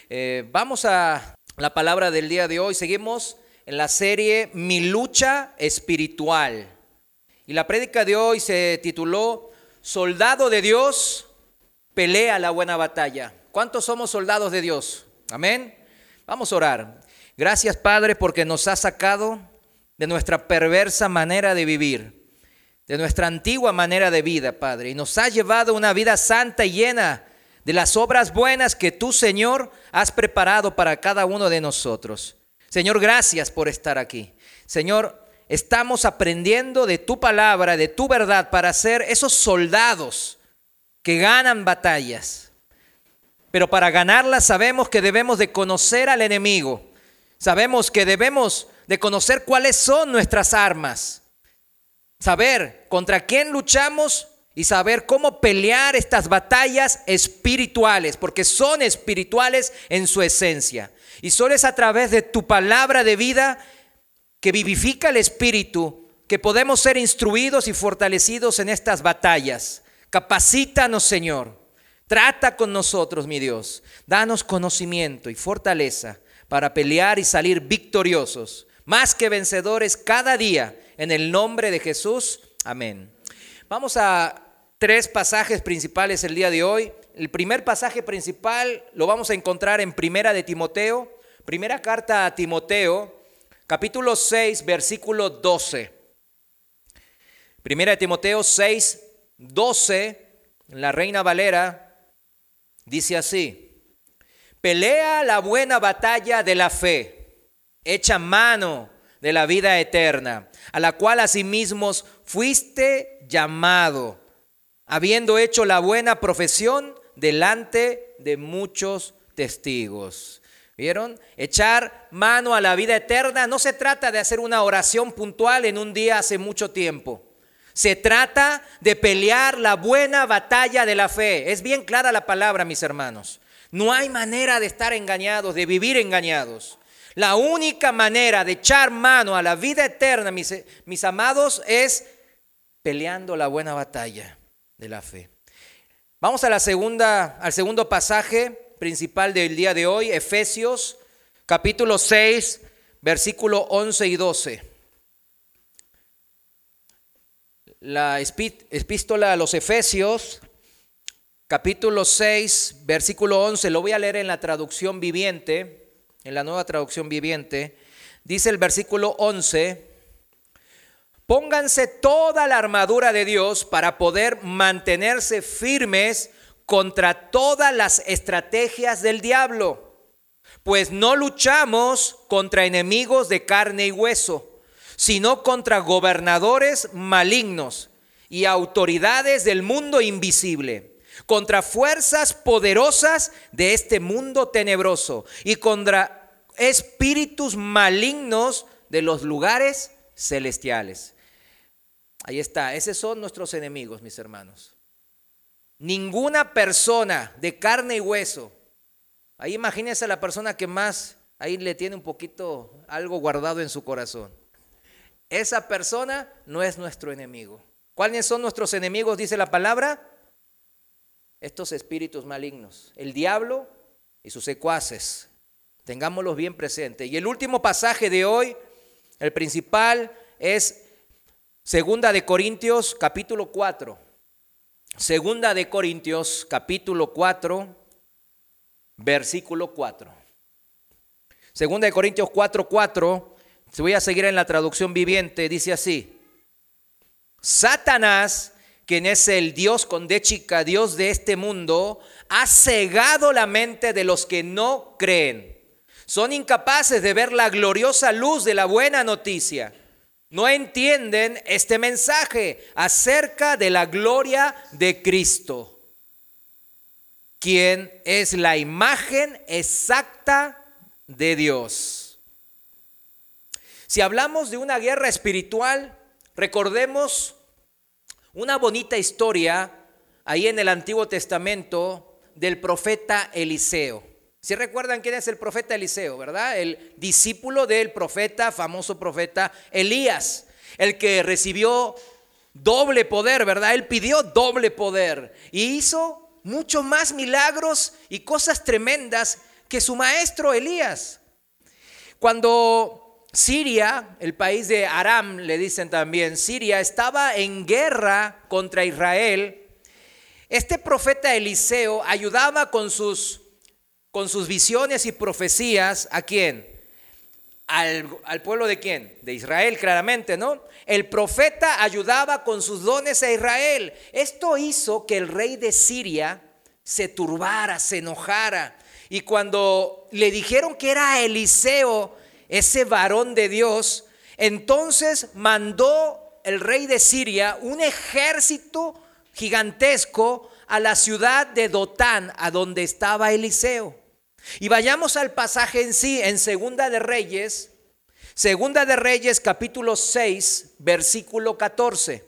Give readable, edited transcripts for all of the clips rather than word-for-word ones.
Vamos a la palabra del día de hoy. Seguimos en la serie Mi lucha espiritual. Y la prédica de hoy se tituló Soldado de Dios, pelea la buena batalla. ¿Cuántos somos soldados de Dios? Amén. Vamos a orar. Gracias, Padre, porque nos has sacado de nuestra perversa manera de vivir, de nuestra antigua manera de vida, Padre, y nos has llevado a una vida santa y llena de las obras buenas que tú, Señor, has preparado para cada uno de nosotros. Señor, gracias por estar aquí. Señor, estamos aprendiendo de tu palabra, de tu verdad, para ser esos soldados que ganan batallas. Pero para ganarlas sabemos que debemos de conocer al enemigo. Sabemos que debemos de conocer cuáles son nuestras armas. Saber contra quién luchamos y saber cómo pelear estas batallas espirituales, porque son espirituales en su esencia. Y solo es a través de tu palabra de vida que vivifica el espíritu que podemos ser instruidos y fortalecidos en estas batallas. Capacítanos, Señor. Trata con nosotros, mi Dios. Danos conocimiento y fortaleza para pelear y salir victoriosos, más que vencedores cada día, en el nombre de Jesús. Amén. Vamos a 3 pasajes principales el día de hoy. El primer pasaje principal lo vamos a encontrar en Primera de Timoteo, primera carta a Timoteo, capítulo 6, versículo 12. Primera de Timoteo 6, 12, en la Reina Valera, dice así: pelea la buena batalla de la fe, echa mano de la vida eterna, a la cual asimismo fuiste llamado, habiendo hecho la buena profesión delante de muchos testigos. ¿Vieron? Echar mano a la vida eterna no se trata de hacer una oración puntual en un día hace mucho tiempo. Se trata de pelear la buena batalla de la fe. Es bien clara la palabra, mis hermanos. No hay manera de estar engañados, de vivir engañados. La única manera de echar mano a la vida eterna, mis amados, es peleando la buena batalla de la fe. Vamos a al segundo pasaje principal del día de hoy, Efesios capítulo 6, versículo 11 y 12. La epístola a los Efesios, capítulo 6, versículo 11, lo voy a leer en la traducción viviente, en la nueva traducción viviente. Dice el versículo 11: pónganse toda la armadura de Dios para poder mantenerse firmes contra todas las estrategias del diablo, pues no luchamos contra enemigos de carne y hueso, sino contra gobernadores malignos y autoridades del mundo invisible, contra fuerzas poderosas de este mundo tenebroso y contra espíritus malignos de los lugares celestiales. Ahí está, esos son nuestros enemigos, mis hermanos. Ninguna persona de carne y hueso, ahí imagínense a la persona que más, ahí le tiene un poquito algo guardado en su corazón. Esa persona no es nuestro enemigo. ¿Cuáles son nuestros enemigos? Dice la palabra: estos espíritus malignos, el diablo y sus secuaces. Tengámoslos bien presentes. Y el último pasaje de hoy, el principal, es Segunda de Corintios capítulo 4. Segunda de Corintios capítulo 4, versículo 4. Segunda de Corintios 4:4. Voy a seguir en la traducción viviente. Dice así: Satanás, quien es el Dios con D chica, Dios de este mundo, ha cegado la mente de los que no creen. Son incapaces de ver la gloriosa luz de la buena noticia. No entienden este mensaje acerca de la gloria de Cristo, quien es la imagen exacta de Dios. Si hablamos de una guerra espiritual, recordemos una bonita historia ahí en el Antiguo Testamento del profeta Eliseo. Si recuerdan quién es el profeta Eliseo, ¿verdad? El discípulo del profeta, famoso profeta Elías, el que recibió doble poder, ¿verdad? Él pidió doble poder y hizo mucho más milagros y cosas tremendas que su maestro Elías. Cuando Siria, el país de Aram, le dicen también, Siria estaba en guerra contra Israel, este profeta Eliseo ayudaba con sus visiones y profecías, ¿a quién? Al pueblo de quién? De Israel, claramente, ¿no? El profeta ayudaba con sus dones a Israel. Esto hizo que el rey de Siria se turbara, se enojara. Y cuando le dijeron que era Eliseo, ese varón de Dios, entonces mandó el rey de Siria un ejército gigantesco a la ciudad de Dotán, a donde estaba Eliseo. Y vayamos al pasaje en sí, en Segunda de Reyes capítulo 6, versículo 14.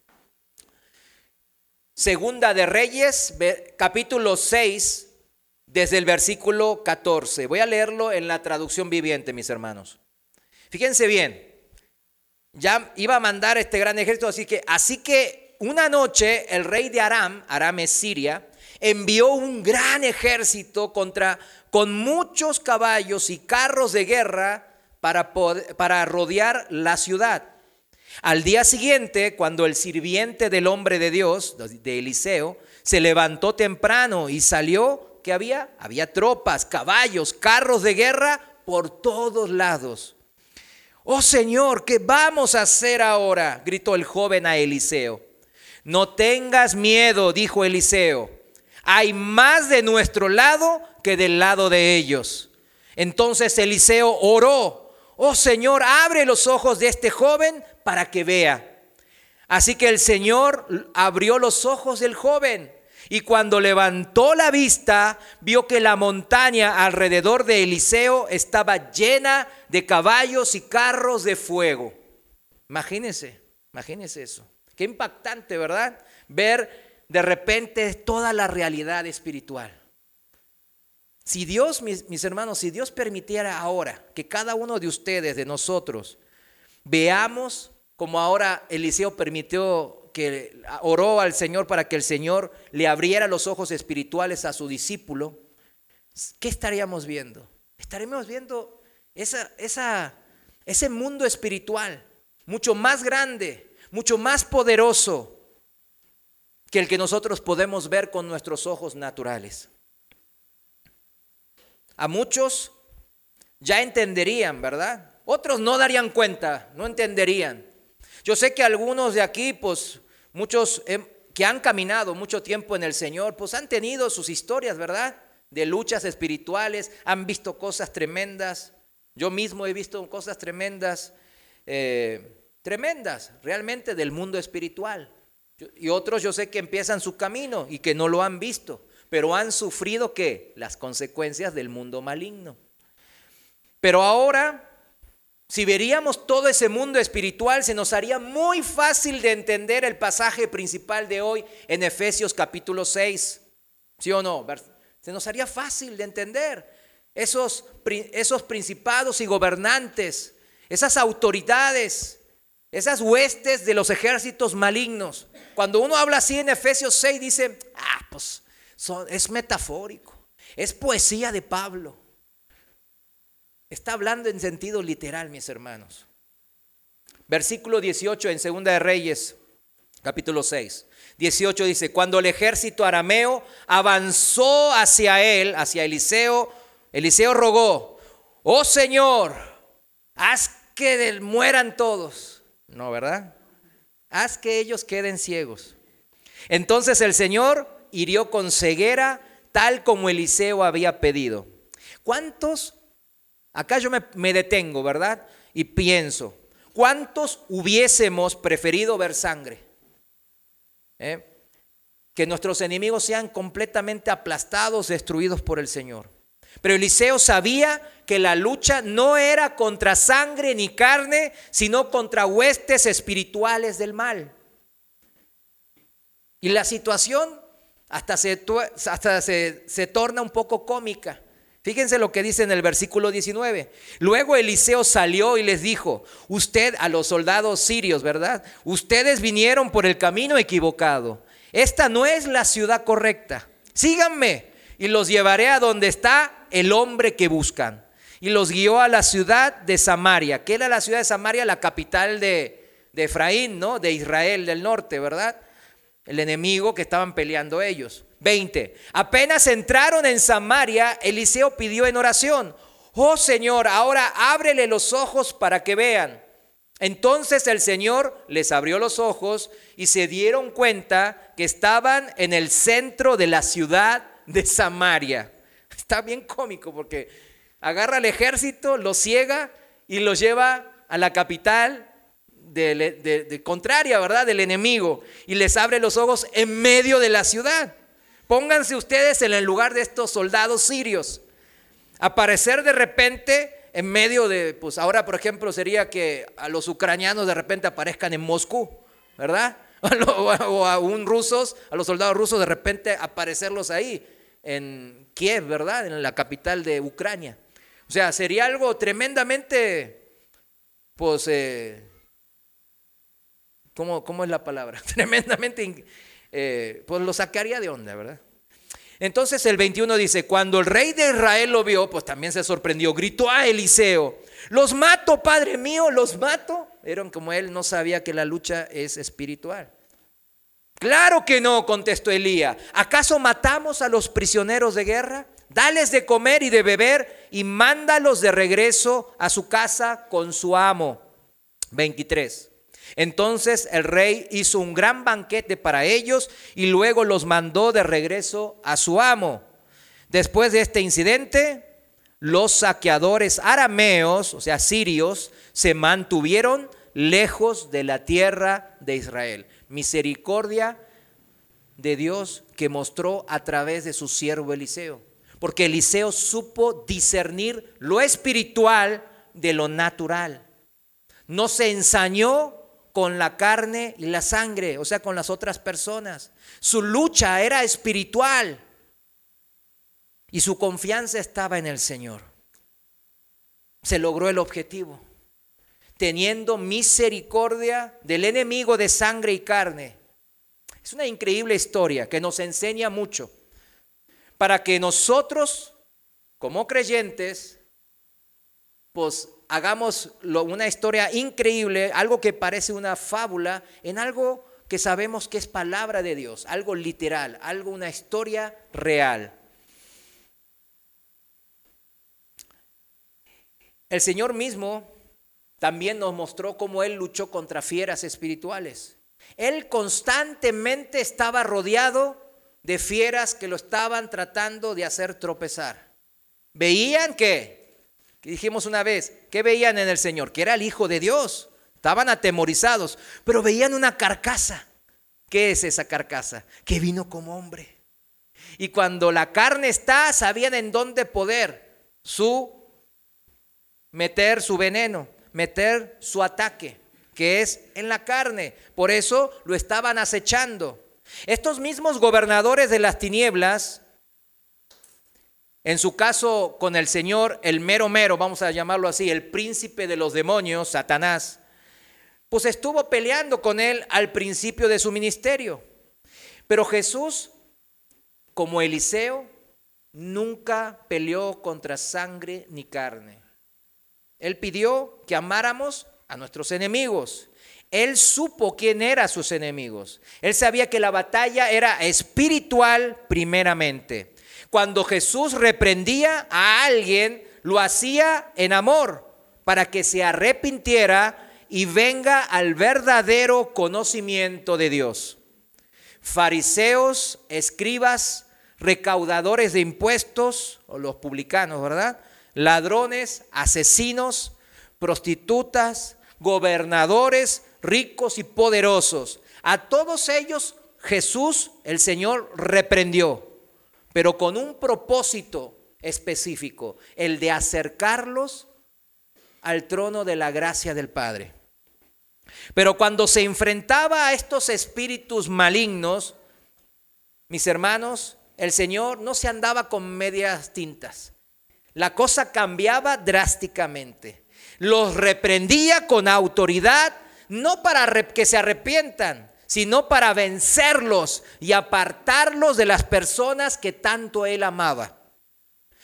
Segunda de Reyes, capítulo 6, desde el versículo 14. Voy a leerlo en la traducción viviente, mis hermanos. Fíjense bien, ya iba a mandar este gran ejército, así que una noche el rey de Aram es Siria, envió un gran ejército con muchos caballos y carros de guerra para rodear la ciudad. Al día siguiente, cuando el sirviente del hombre de Dios, de Eliseo, se levantó temprano y salió, ¿qué había? Había tropas, caballos, carros de guerra por todos lados. «Oh Señor, ¿qué vamos a hacer ahora?», gritó el joven a Eliseo. «No tengas miedo», dijo Eliseo. «Hay más de nuestro lado que del lado de ellos». Entonces Eliseo oró: «Oh Señor, abre los ojos de este joven para que vea». Así que el Señor abrió los ojos del joven, y cuando levantó la vista, vio que la montaña alrededor de Eliseo estaba llena de caballos y carros de fuego. Imagínense eso. Qué impactante, ¿verdad? Ver de repente toda la realidad espiritual. Si Dios, mis hermanos, si Dios permitiera ahora que cada uno de ustedes, de nosotros, veamos como ahora Eliseo oró al Señor para que el Señor le abriera los ojos espirituales a su discípulo, ¿qué estaríamos viendo? Estaríamos viendo ese mundo espiritual, mucho más grande, mucho más poderoso que el que nosotros podemos ver con nuestros ojos naturales. A muchos ya entenderían, ¿verdad? Otros no darían cuenta, no entenderían. Yo sé que algunos de aquí, pues muchos que han caminado mucho tiempo en el Señor, pues han tenido sus historias, ¿verdad? De luchas espirituales, han visto cosas tremendas. Yo mismo he visto cosas tremendas realmente del mundo espiritual. Y otros yo sé que empiezan su camino y que no lo han visto, pero han sufrido ¿qué? Las consecuencias del mundo maligno. Pero ahora, si veríamos todo ese mundo espiritual, se nos haría muy fácil de entender el pasaje principal de hoy en Efesios capítulo 6. ¿Sí o no? Se nos haría fácil de entender esos principados y gobernantes, esas autoridades, esas huestes de los ejércitos malignos. Cuando uno habla así en Efesios 6, dice, pues es metafórico, es poesía de Pablo. Está hablando en sentido literal, mis hermanos. Versículo 18 en Segunda de Reyes, capítulo 6. 18 dice: cuando el ejército arameo avanzó hacia él, hacia Eliseo, Eliseo rogó: «Oh Señor, haz que mueran todos». No, ¿verdad? Haz que ellos queden ciegos. Entonces el Señor hirió con ceguera, tal como Eliseo había pedido. ¿Cuántos? Acá yo me detengo, ¿verdad? Y pienso, ¿cuántos hubiésemos preferido ver sangre? Que nuestros enemigos sean completamente aplastados, destruidos por el Señor. Pero Eliseo sabía que la lucha no era contra sangre ni carne, sino contra huestes espirituales del mal. Y la situación hasta se torna un poco cómica. Fíjense lo que dice en el versículo 19. Luego Eliseo salió y les dijo: a los soldados sirios, ¿verdad? Ustedes vinieron por el camino equivocado. Esta no es la ciudad correcta. Síganme y los llevaré a donde está el hombre que buscan. Y los guió a la ciudad de Samaria. ¿Qué era la ciudad de Samaria? La capital de Efraín, ¿no? De Israel del norte, ¿verdad? El enemigo que estaban peleando ellos. 20. Apenas entraron en Samaria, Eliseo pidió en oración: oh Señor, ahora ábrele los ojos para que vean. Entonces el Señor les abrió los ojos y se dieron cuenta que estaban en el centro de la ciudad de Samaria. Está bien cómico porque agarra al ejército, los ciega y los lleva a la capital de contraria, ¿verdad? Del enemigo, y les abre los ojos en medio de la ciudad. Pónganse ustedes en el lugar de estos soldados sirios. Aparecer de repente en medio de, pues ahora por ejemplo sería que a los ucranianos de repente aparezcan en Moscú, ¿verdad? O a los soldados rusos de repente aparecerlos ahí en Kiev, ¿verdad? En la capital de Ucrania. O sea, sería algo tremendamente, pues, ¿cómo es la palabra? Tremendamente, pues lo sacaría de onda, ¿verdad? Entonces el 21 dice: cuando el rey de Israel lo vio, pues también se sorprendió, gritó a Eliseo: los mato, padre mío, los mato. Vieron como él no sabía que la lucha es espiritual. Claro que no, contestó Elías. ¿Acaso matamos a los prisioneros de guerra? Dales de comer y de beber y mándalos de regreso a su casa con su amo. 23. Entonces el rey hizo un gran banquete para ellos y luego los mandó de regreso a su amo. Después de este incidente, los saqueadores arameos, o sea, sirios, se mantuvieron lejos de la tierra de Israel. Misericordia de Dios que mostró a través de su siervo Eliseo. Porque Eliseo supo discernir lo espiritual de lo natural. No se ensañó con la carne y la sangre, o sea, con las otras personas. Su lucha era espiritual y su confianza estaba en el Señor. Se logró el objetivo, teniendo misericordia del enemigo de sangre y carne. Es una increíble historia que nos enseña mucho para que nosotros, como creyentes, pues hagamos una historia increíble, algo que parece una fábula, en algo que sabemos que es palabra de Dios, algo literal, una historia real. El Señor mismo también nos mostró cómo Él luchó contra fieras espirituales. Él constantemente estaba rodeado de fieras que lo estaban tratando de hacer tropezar. Veían que dijimos una vez, ¿qué veían en el Señor? Que era el Hijo de Dios. Estaban atemorizados, pero veían una carcasa. ¿Qué es esa carcasa? Que vino como hombre. Y cuando la carne está, sabían en dónde poder meter su veneno, meter su ataque, que es en la carne. Por eso lo estaban acechando. Estos mismos gobernadores de las tinieblas, en su caso con el Señor, el mero, vamos a llamarlo así, el príncipe de los demonios, Satanás, pues estuvo peleando con él al principio de su ministerio. Pero Jesús, como Eliseo, nunca peleó contra sangre ni carne. Él pidió que amáramos a nuestros enemigos. Él supo quién eran sus enemigos. Él sabía que la batalla era espiritual primeramente. Cuando Jesús reprendía a alguien, lo hacía en amor para que se arrepintiera y venga al verdadero conocimiento de Dios. Fariseos, escribas, recaudadores de impuestos, o los publicanos, ¿verdad? Ladrones, asesinos, prostitutas, gobernadores, ricos y poderosos. A todos ellos Jesús, el Señor, reprendió, pero con un propósito específico, el de acercarlos al trono de la gracia del Padre. Pero cuando se enfrentaba a estos espíritus malignos, mis hermanos, el Señor no se andaba con medias tintas. La cosa cambiaba drásticamente. Los reprendía con autoridad, no para que se arrepientan, sino para vencerlos y apartarlos de las personas que tanto Él amaba.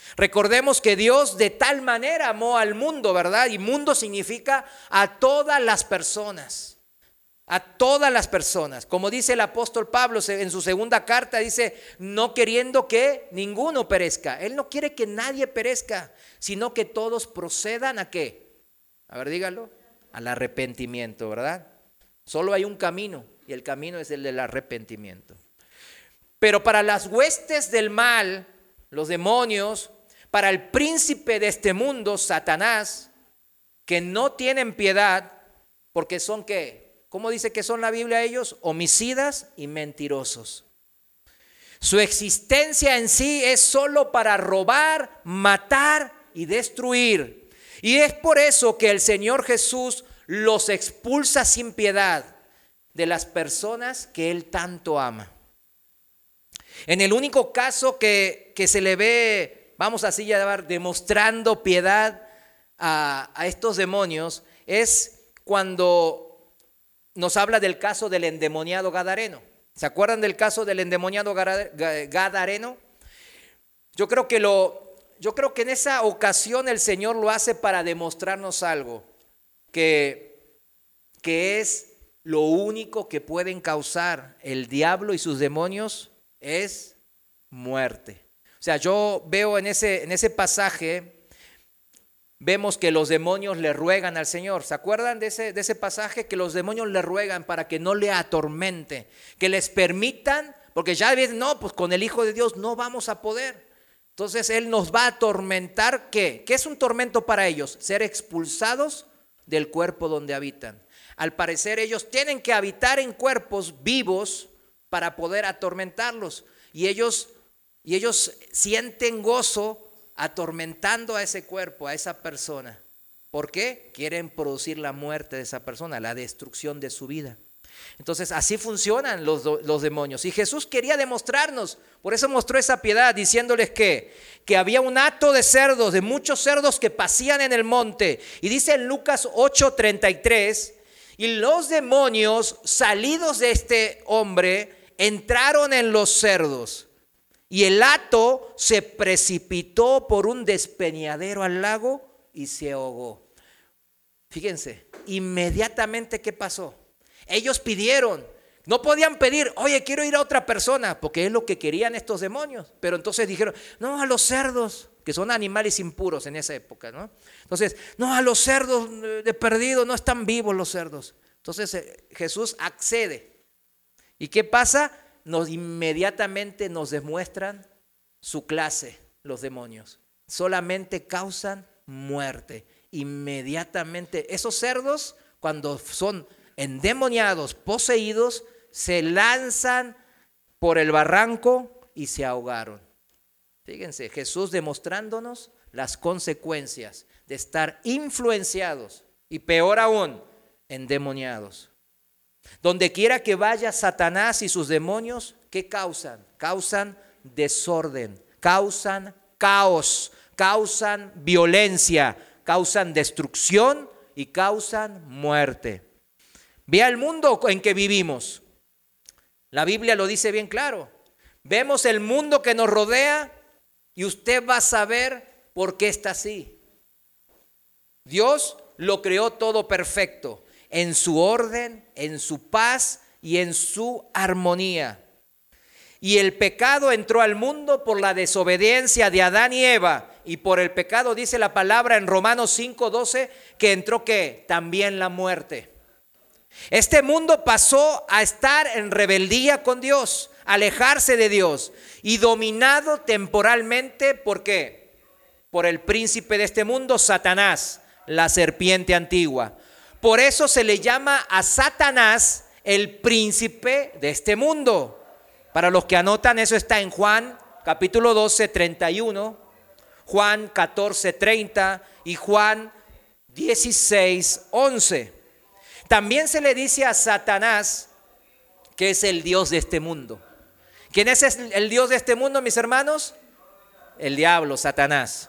Recordemos que Dios de tal manera amó al mundo, ¿verdad? Y mundo significa a todas las personas. A todas las personas. Como dice el apóstol Pablo en su segunda carta, dice, no queriendo que ninguno perezca. Él no quiere que nadie perezca, sino que todos procedan ¿a qué? A ver, dígalo. Al arrepentimiento, ¿verdad? Solo hay un camino y el camino es el del arrepentimiento. Pero para las huestes del mal, los demonios, para el príncipe de este mundo, Satanás, que no tienen piedad, porque son ¿qué? ¿Cómo dice que son la Biblia ellos? Homicidas y mentirosos. Su existencia en sí es solo para robar, matar y destruir. Y es por eso que el Señor Jesús los expulsa sin piedad de las personas que Él tanto ama. En el único caso que se le ve, vamos así a llamar, demostrando piedad a estos demonios, es cuando nos habla del caso del endemoniado gadareno. ¿Se acuerdan del caso del endemoniado gadareno? Yo creo que en esa ocasión el Señor lo hace para demostrarnos algo, que es lo único que pueden causar el diablo y sus demonios es muerte. O sea, yo veo en ese pasaje, vemos que los demonios le ruegan al Señor. ¿Se acuerdan de ese pasaje? Que los demonios le ruegan para que no le atormente, que les permitan, porque ya ven, no, pues con el Hijo de Dios no vamos a poder. Entonces Él nos va a atormentar. ¿Qué? ¿Qué es un tormento para ellos? Ser expulsados del cuerpo donde habitan. Al parecer ellos tienen que habitar en cuerpos vivos para poder atormentarlos. Y ellos sienten gozo atormentando a ese cuerpo, a esa persona. ¿Por qué? Quieren producir la muerte de esa persona, la destrucción de su vida. Entonces así funcionan los demonios. Y Jesús quería demostrarnos, por eso mostró esa piedad, diciéndoles que había un hato de cerdos, de muchos cerdos que pasían en el monte. Y dice en Lucas 8:33, y los demonios salidos de este hombre entraron en los cerdos. Y el hato se precipitó por un despeñadero al lago y se ahogó. Fíjense, inmediatamente ¿qué pasó? Ellos pidieron, no podían pedir, oye, quiero ir a otra persona, porque es lo que querían estos demonios. Pero entonces dijeron, no, a los cerdos, que son animales impuros en esa época, ¿no? Entonces, no, a los cerdos de perdido, no están vivos los cerdos. Entonces Jesús accede. ¿Y qué pasa? Inmediatamente nos demuestran su clase, los demonios. Solamente causan muerte. Inmediatamente esos cerdos, cuando son endemoniados, poseídos, se lanzan por el barranco y se ahogaron. Fíjense, Jesús demostrándonos las consecuencias de estar influenciados y peor aún, endemoniados. Donde quiera que vaya Satanás y sus demonios, ¿qué causan? Causan desorden, causan caos, causan violencia, causan destrucción y causan muerte. Vea el mundo en que vivimos. La Biblia lo dice bien claro. Vemos el mundo que nos rodea y usted va a saber por qué está así. Dios lo creó todo perfecto, en su orden, en su paz y en su armonía. Y el pecado entró al mundo por la desobediencia de Adán y Eva. Y por el pecado dice la palabra en Romanos 5:12 que entró ¿qué? También la muerte. Este mundo pasó a estar en rebeldía con Dios, alejarse de Dios y dominado temporalmente, ¿por qué? Por el príncipe de este mundo, Satanás, la serpiente antigua. Por eso se le llama a Satanás el príncipe de este mundo. Para los que anotan, eso está en Juan capítulo 12, 31, Juan 14, 30 y Juan 16, 11. También se le dice a Satanás que es el Dios de este mundo. ¿Quién es el Dios de este mundo, mis hermanos? El diablo, Satanás.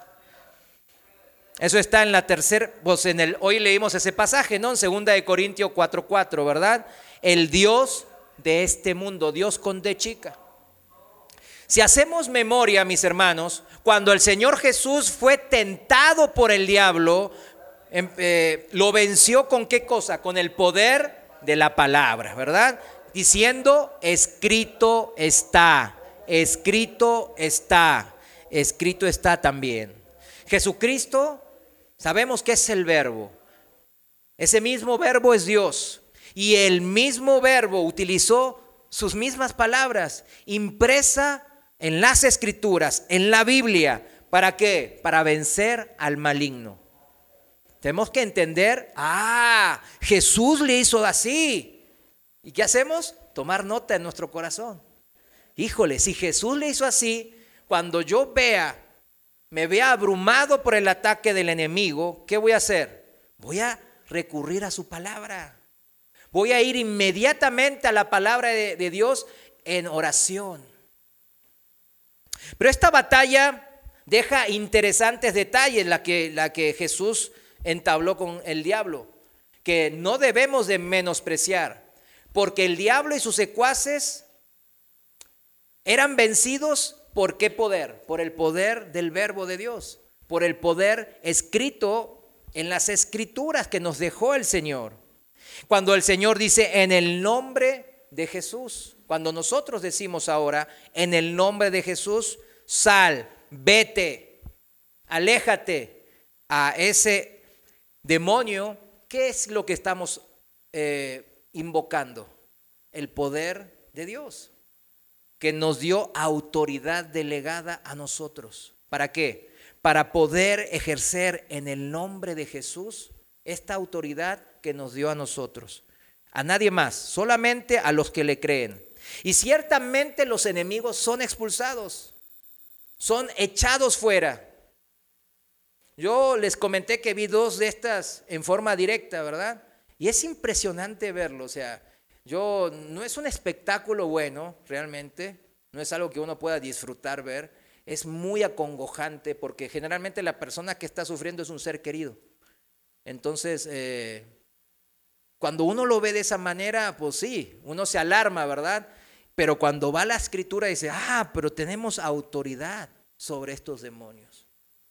Eso está en la tercera, pues hoy leímos ese pasaje, ¿no? En 2 Corintios 4:4, ¿verdad? El Dios de este mundo, Dios con D chica. Si hacemos memoria, mis hermanos, cuando el Señor Jesús fue tentado por el diablo, lo venció ¿con qué cosa? Con el poder de la palabra, ¿verdad? Diciendo, escrito está, escrito está, escrito está también. Jesucristo, sabemos que es el verbo. Ese mismo verbo es Dios. Y el mismo verbo utilizó sus mismas palabras, impresa en las Escrituras, en la Biblia. ¿Para qué? Para vencer al maligno. Tenemos que entender, Jesús le hizo así. ¿Y qué hacemos? Tomar nota en nuestro corazón. Híjole, si Jesús le hizo así, cuando yo me vea abrumado por el ataque del enemigo, ¿qué voy a hacer? Voy a recurrir a su palabra. Voy a ir inmediatamente a la palabra de Dios en oración. Pero esta batalla deja interesantes detalles, la que Jesús entabló con el diablo, que no debemos de menospreciar, porque el diablo y sus secuaces eran vencidos ¿por qué poder? Por el poder del verbo de Dios, por el poder escrito en las Escrituras que nos dejó el Señor. Cuando el Señor dice en el nombre de Jesús, cuando nosotros decimos ahora en el nombre de Jesús, sal, vete, aléjate a ese demonio, ¿qué es lo que estamos invocando? El poder de Dios, que nos dio autoridad delegada a nosotros. ¿Para qué? Para poder ejercer en el nombre de Jesús esta autoridad que nos dio a nosotros. A nadie más, solamente a los que le creen. Y ciertamente los enemigos son expulsados, son echados fuera. Yo les comenté que vi 2 de estas en forma directa, ¿verdad? Y es impresionante verlo, o sea, no es un espectáculo bueno, realmente, no es algo que uno pueda disfrutar ver, es muy acongojante porque generalmente la persona que está sufriendo es un ser querido. Entonces, cuando uno lo ve de esa manera, pues sí, uno se alarma, ¿verdad? Pero cuando va a la Escritura dice, pero tenemos autoridad sobre estos demonios.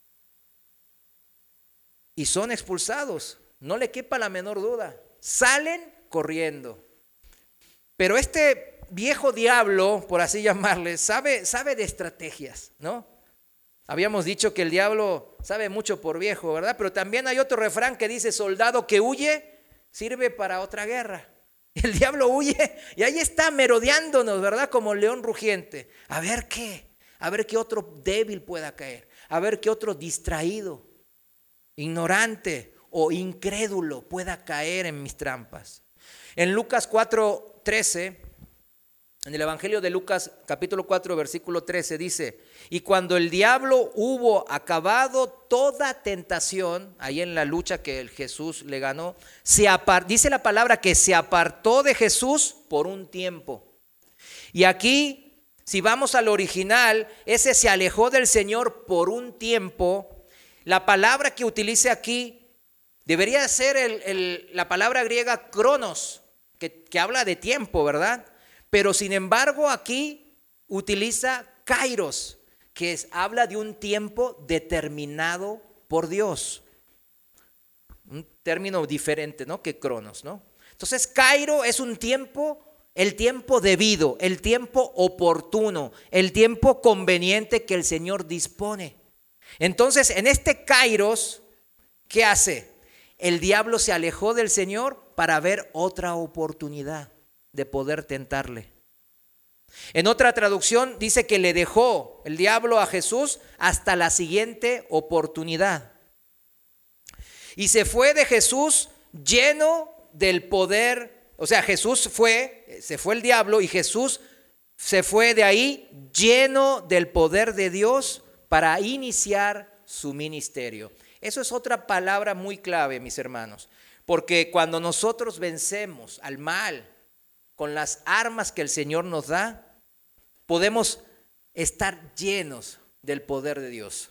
Y son expulsados, no le quepa la menor duda, salen corriendo. Pero este viejo diablo, por así llamarle, sabe de estrategias, ¿no? Habíamos dicho que el diablo sabe mucho por viejo, ¿verdad? Pero también hay otro refrán que dice, soldado que huye, sirve para otra guerra. El diablo huye y ahí está merodeándonos, ¿verdad? Como león rugiente. A ver qué otro débil pueda caer. A ver qué otro distraído, ignorante o incrédulo pueda caer en mis trampas. En Lucas 4:13, en el Evangelio de Lucas capítulo 4 versículo 13 dice, y cuando el diablo hubo acabado toda tentación, ahí en la lucha que Jesús le ganó, dice la palabra que se apartó de Jesús por un tiempo. Y aquí, si vamos al original, ese se alejó del Señor por un tiempo. La palabra que utilice aquí debería ser la palabra griega cronos, que habla de tiempo, ¿verdad? Pero sin embargo aquí utiliza kairos, que habla de un tiempo determinado por Dios. Un término diferente, ¿no? Que cronos, ¿no? Entonces kairo es un tiempo, el tiempo debido, el tiempo oportuno, el tiempo conveniente que el Señor dispone. Entonces en este kairos, ¿qué hace? El diablo se alejó del Señor para ver otra oportunidad de poder tentarle. En otra traducción dice que le dejó el diablo a Jesús hasta la siguiente oportunidad. Y se fue de Jesús lleno del poder, o sea, se fue el diablo y Jesús se fue de ahí lleno del poder de Dios para iniciar su ministerio. Eso es otra palabra muy clave, mis hermanos, porque cuando nosotros vencemos al mal con las armas que el Señor nos da, podemos estar llenos del poder de Dios.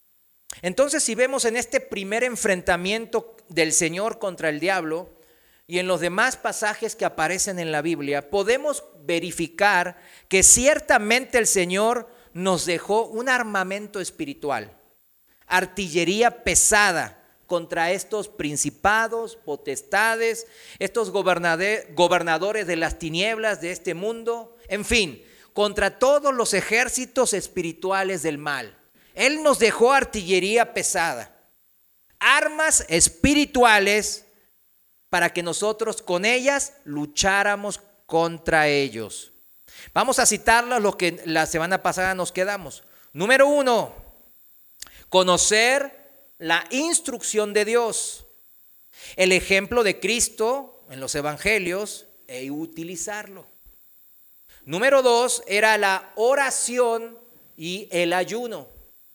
Entonces, si vemos en este primer enfrentamiento del Señor contra el diablo, y en los demás pasajes que aparecen en la Biblia, podemos verificar que ciertamente el Señor nos dejó un armamento espiritual, artillería pesada contra estos principados, potestades, estos gobernadores de las tinieblas de este mundo, en fin, contra todos los ejércitos espirituales del mal. Él nos dejó artillería pesada, armas espirituales para que nosotros con ellas lucháramos contra ellos. Vamos a citarlos, lo que la semana pasada nos quedamos. Número 1, conocer la instrucción de Dios, el ejemplo de Cristo en los evangelios e utilizarlo. Número 2 era la oración y el ayuno.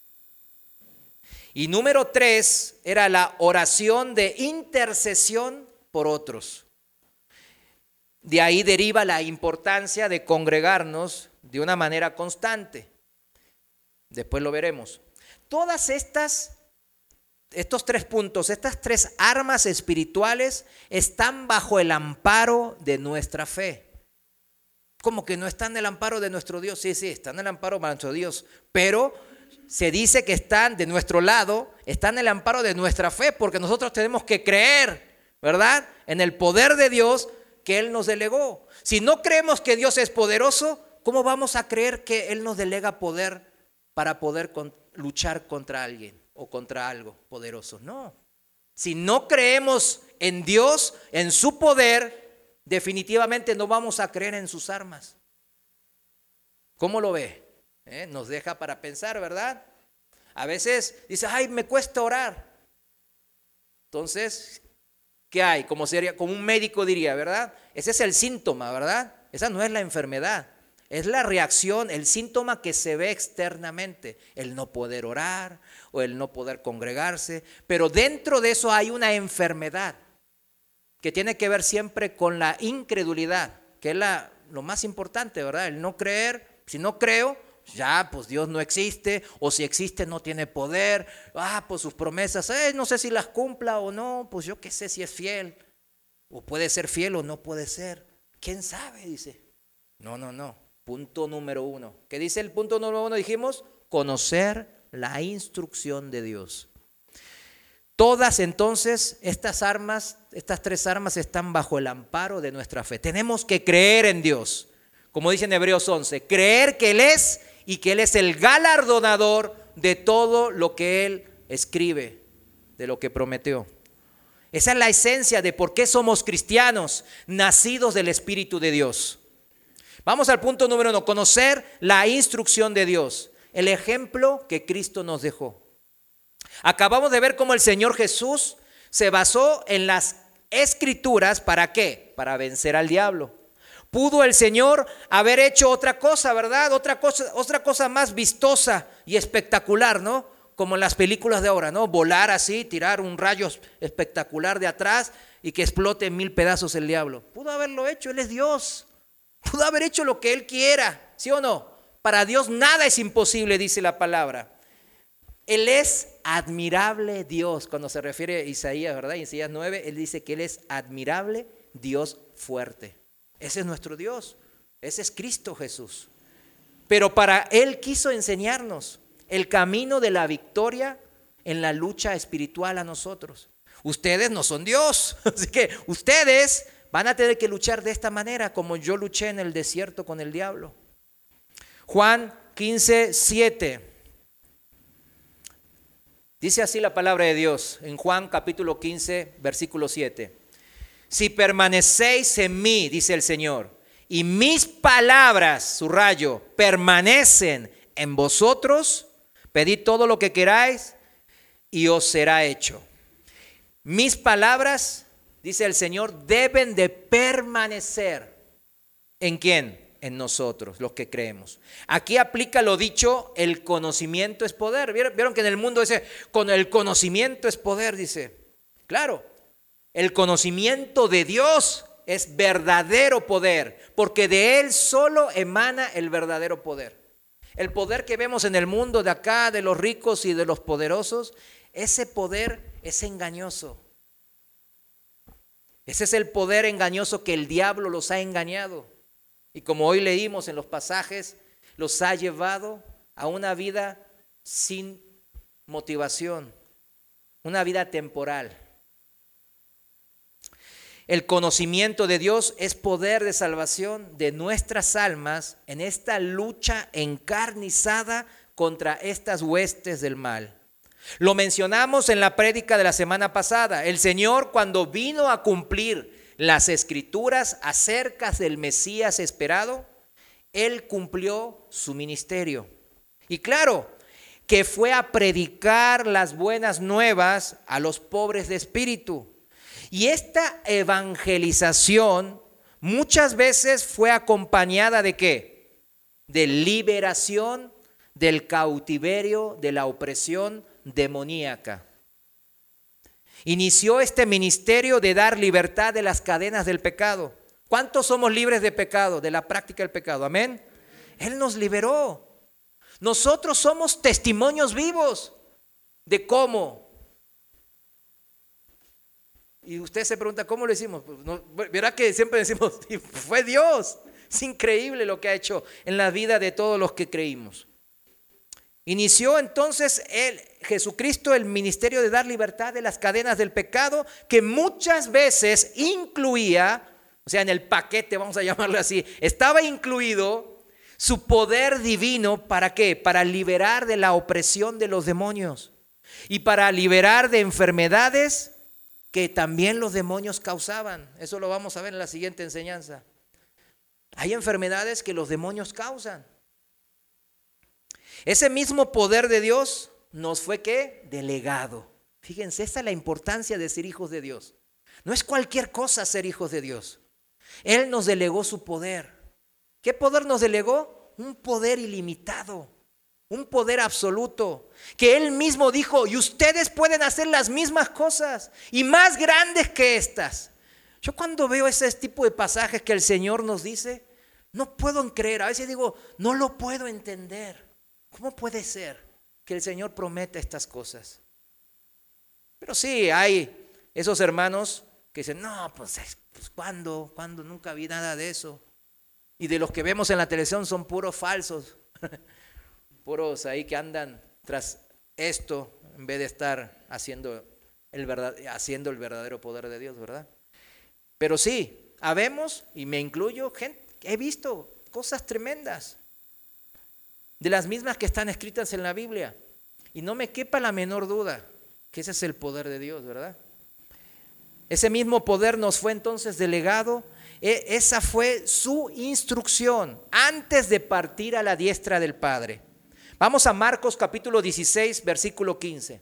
Y número 3 era la oración de intercesión por otros. De ahí deriva la importancia de congregarnos de una manera constante. Después lo veremos. Todas estos 3 puntos, estas 3 armas espirituales están bajo el amparo de nuestra fe. ¿Cómo que no están en el amparo de nuestro Dios? Sí, están en el amparo de nuestro Dios, pero se dice que están de nuestro lado, están en el amparo de nuestra fe, porque nosotros tenemos que creer, ¿verdad?, en el poder de Dios que Él nos delegó. Si no creemos que Dios es poderoso, ¿cómo vamos a creer que Él nos delega poder para poder luchar contra alguien o contra algo poderoso? No. Si no creemos en Dios, en su poder, definitivamente no vamos a creer en sus armas. ¿Cómo lo ve? Nos deja para pensar, ¿verdad? A veces dice, ay, me cuesta orar. Entonces, ¿qué hay? Como un médico diría, ¿verdad? Ese es el síntoma, ¿verdad? Esa no es la enfermedad. Es la reacción, el síntoma que se ve externamente. El no poder orar o el no poder congregarse. Pero dentro de eso hay una enfermedad que tiene que ver siempre con la incredulidad, que es lo más importante, ¿verdad? El no creer. Si no creo, ya pues Dios no existe, o si existe no tiene poder. Pues sus promesas, no sé si las cumpla o no, pues yo qué sé si es fiel. O puede ser fiel o no puede ser. ¿Quién sabe? Dice. No. Punto número 1. ¿Qué dice el punto número 1? Dijimos, conocer la instrucción de Dios. Todas entonces estas 3 armas están bajo el amparo de nuestra fe. Tenemos que creer en Dios. Como dice en Hebreos 11, creer que Él es y que Él es el galardonador de todo lo que Él escribe, de lo que prometió. Esa es la esencia de por qué somos cristianos, nacidos del Espíritu de Dios. Vamos al punto número 1, conocer la instrucción de Dios, el ejemplo que Cristo nos dejó. Acabamos de ver cómo el Señor Jesús se basó en las Escrituras, ¿para qué? Para vencer al diablo. Pudo el Señor haber hecho otra cosa, ¿verdad? Otra cosa más vistosa y espectacular, ¿no? Como en las películas de ahora, ¿no? Volar así, tirar un rayo espectacular de atrás y que explote en 1000 pedazos el diablo. Pudo haberlo hecho, Él es Dios. Pudo haber hecho lo que Él quiera, ¿sí o no? Para Dios nada es imposible, dice la palabra. Él es admirable Dios. Cuando se refiere a Isaías, ¿verdad? En Isaías 9, Él dice que Él es admirable Dios fuerte. Ese es nuestro Dios. Ese es Cristo Jesús. Pero para Él quiso enseñarnos el camino de la victoria en la lucha espiritual a nosotros. Ustedes no son Dios. Así que ustedes van a tener que luchar de esta manera, como yo luché en el desierto con el diablo. Juan 15:7. Dice así la palabra de Dios en Juan capítulo 15, versículo 7. Si permanecéis en mí, dice el Señor, y mis palabras, subrayo, permanecen en vosotros, pedid todo lo que queráis y os será hecho. Mis palabras, dice el Señor, deben de permanecer. ¿En quién? En nosotros, los que creemos. Aquí aplica lo dicho, el conocimiento es poder. ¿Vieron que en el mundo dice, con el conocimiento es poder? Dice, claro, el conocimiento de Dios es verdadero poder, porque de Él solo emana el verdadero poder. El poder que vemos en el mundo de acá, de los ricos y de los poderosos, ese poder es engañoso. Ese es el poder engañoso que el diablo los ha engañado. Y como hoy leímos en los pasajes, los ha llevado a una vida sin motivación, una vida temporal. El conocimiento de Dios es poder de salvación de nuestras almas en esta lucha encarnizada contra estas huestes del mal. Lo mencionamos en la prédica de la semana pasada. El Señor, cuando vino a cumplir las Escrituras acerca del Mesías esperado, Él cumplió su ministerio. Y claro, que fue a predicar las buenas nuevas a los pobres de espíritu. Y esta evangelización muchas veces fue acompañada ¿de qué? De liberación del cautiverio, de la opresión demoníaca. Inició este ministerio de dar libertad de las cadenas del pecado. ¿Cuántos somos libres de pecado, de la práctica del pecado? Amén. Él nos liberó. Nosotros somos testimonios vivos de cómo. Y usted se pregunta, ¿cómo lo hicimos? Pues no, verá que siempre decimos, fue Dios. Es increíble lo que ha hecho en la vida de todos los que creímos. Inició entonces Jesucristo el ministerio de dar libertad de las cadenas del pecado, que muchas veces incluía, o sea, en el paquete, vamos a llamarlo así, estaba incluido su poder divino. ¿Para qué? Para liberar de la opresión de los demonios y para liberar de enfermedades que también los demonios causaban. Eso lo vamos a ver en la siguiente enseñanza. Hay enfermedades que los demonios causan. Ese mismo poder de Dios nos fue ¿qué? Delegado. Fíjense, esta es la importancia de ser hijos de Dios. No es cualquier cosa ser hijos de Dios. Él nos delegó su poder. ¿Qué poder nos delegó? Un poder ilimitado, un poder absoluto, que Él mismo dijo, y ustedes pueden hacer las mismas cosas y más grandes que estas. Yo cuando veo ese tipo de pasajes que el Señor nos dice, no puedo creer. A veces digo, no lo puedo entender. ¿Cómo puede ser que el Señor prometa estas cosas? Pero sí, hay esos hermanos que dicen, no, pues ¿cuándo? Nunca vi nada de eso. Y de los que vemos en la televisión son puros falsos, puros ahí que andan tras esto en vez de estar haciendo el verdadero poder de Dios, ¿verdad? Pero sí, habemos, y me incluyo, gente, he visto cosas tremendas, de las mismas que están escritas en la Biblia. Y no me quepa la menor duda que ese es el poder de Dios, ¿verdad? Ese mismo poder nos fue entonces delegado. Esa fue su instrucción antes de partir a la diestra del Padre. Vamos a Marcos capítulo 16, versículo 15.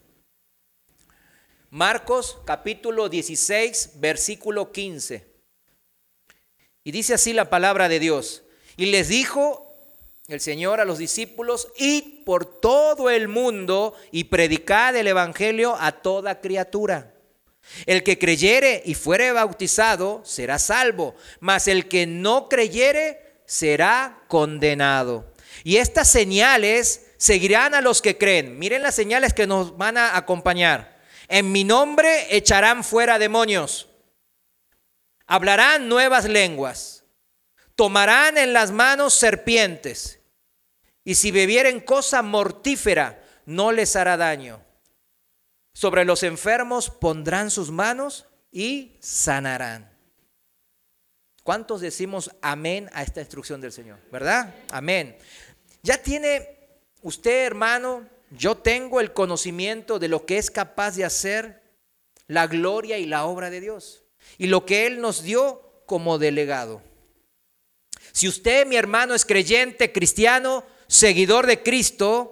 Marcos capítulo 16, versículo 15. Y dice así la palabra de Dios. Y les dijo el Señor a los discípulos, id por todo el mundo y predicad el evangelio a toda criatura. El que creyere y fuere bautizado será salvo, mas el que no creyere será condenado. Y estas señales seguirán a los que creen. Miren las señales que nos van a acompañar. En mi nombre echarán fuera demonios, hablarán nuevas lenguas, tomarán en las manos serpientes, y si bebieren cosa mortífera no les hará daño. Sobre los enfermos pondrán sus manos y sanarán. ¿Cuántos decimos amén a esta instrucción del Señor? ¿Verdad? Amén. Ya tiene usted, hermano, yo tengo el conocimiento de lo que es capaz de hacer la gloria y la obra de Dios y lo que Él nos dio como delegado. Si usted, mi hermano, es creyente, cristiano, seguidor de Cristo,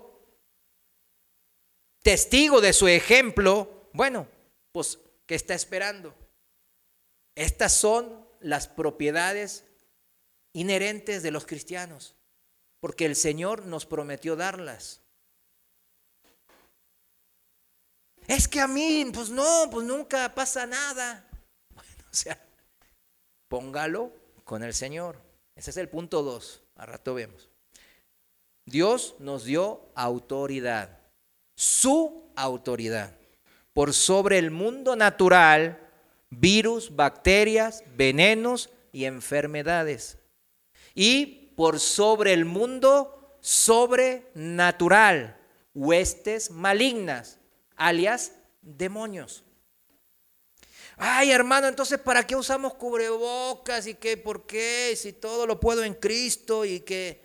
testigo de su ejemplo, bueno, pues, ¿qué está esperando? Estas son las propiedades inherentes de los cristianos, porque el Señor nos prometió darlas. Es que a mí, pues no, pues nunca pasa nada. Bueno, o sea, póngalo con el Señor. Ese es el punto 2, al rato vemos. Dios nos dio autoridad. Su autoridad por sobre el mundo natural, virus, bacterias, venenos y enfermedades. Y por sobre el mundo sobrenatural, huestes malignas, alias demonios. Ay, hermano, entonces ¿para qué usamos cubrebocas y qué, por qué? Si todo lo puedo en Cristo y que,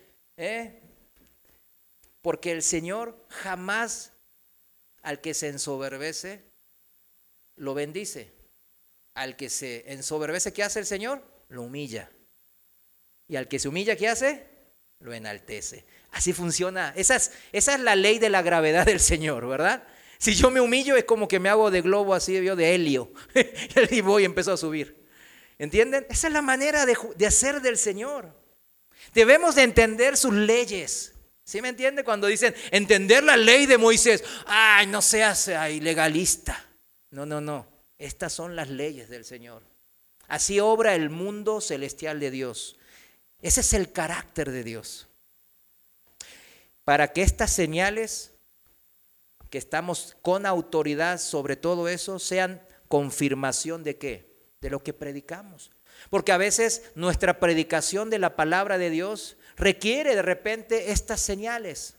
porque el Señor jamás al que se ensoberbece lo bendice. Al que se ensoberbece, ¿qué hace el Señor? Lo humilla. Y al que se humilla, ¿qué hace? Lo enaltece. Así funciona. Esa es la ley de la gravedad del Señor, ¿verdad? Si yo me humillo es como que me hago de globo así, yo de helio. Y voy y empiezo a subir. ¿Entienden? Esa es la manera de hacer del Señor. Debemos de entender sus leyes. ¿Sí me entiende? Cuando dicen entender la ley de Moisés. Ay, no seas legalista. No. Estas son las leyes del Señor. Así obra el mundo celestial de Dios. Ese es el carácter de Dios. Para que estas señales, que estamos con autoridad sobre todo eso, sean confirmación de ¿qué? De lo que predicamos. Porque a veces nuestra predicación de la palabra de Dios requiere de repente estas señales.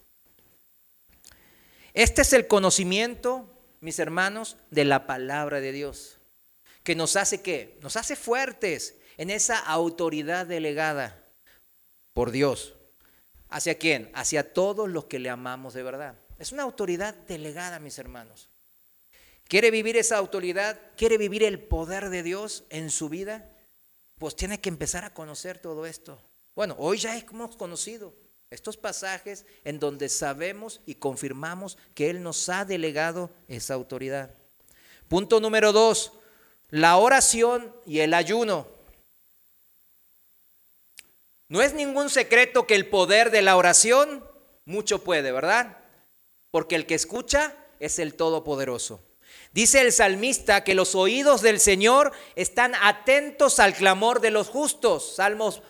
Este es el conocimiento, mis hermanos, de la palabra de Dios, que nos hace ¿qué? Nos hace fuertes en esa autoridad delegada por Dios. ¿Hacia quién? Hacia todos los que le amamos de verdad. Es una autoridad delegada, mis hermanos. ¿Quiere vivir esa autoridad? ¿Quiere vivir el poder de Dios en su vida? Pues tiene que empezar a conocer todo esto. Bueno, hoy ya hemos conocido estos pasajes en donde sabemos y confirmamos que Él nos ha delegado esa autoridad. Punto número 2, la oración y el ayuno. No es ningún secreto que el poder de la oración mucho puede, ¿verdad? Porque el que escucha es el Todopoderoso. Dice el salmista que los oídos del Señor están atentos al clamor de los justos. Salmos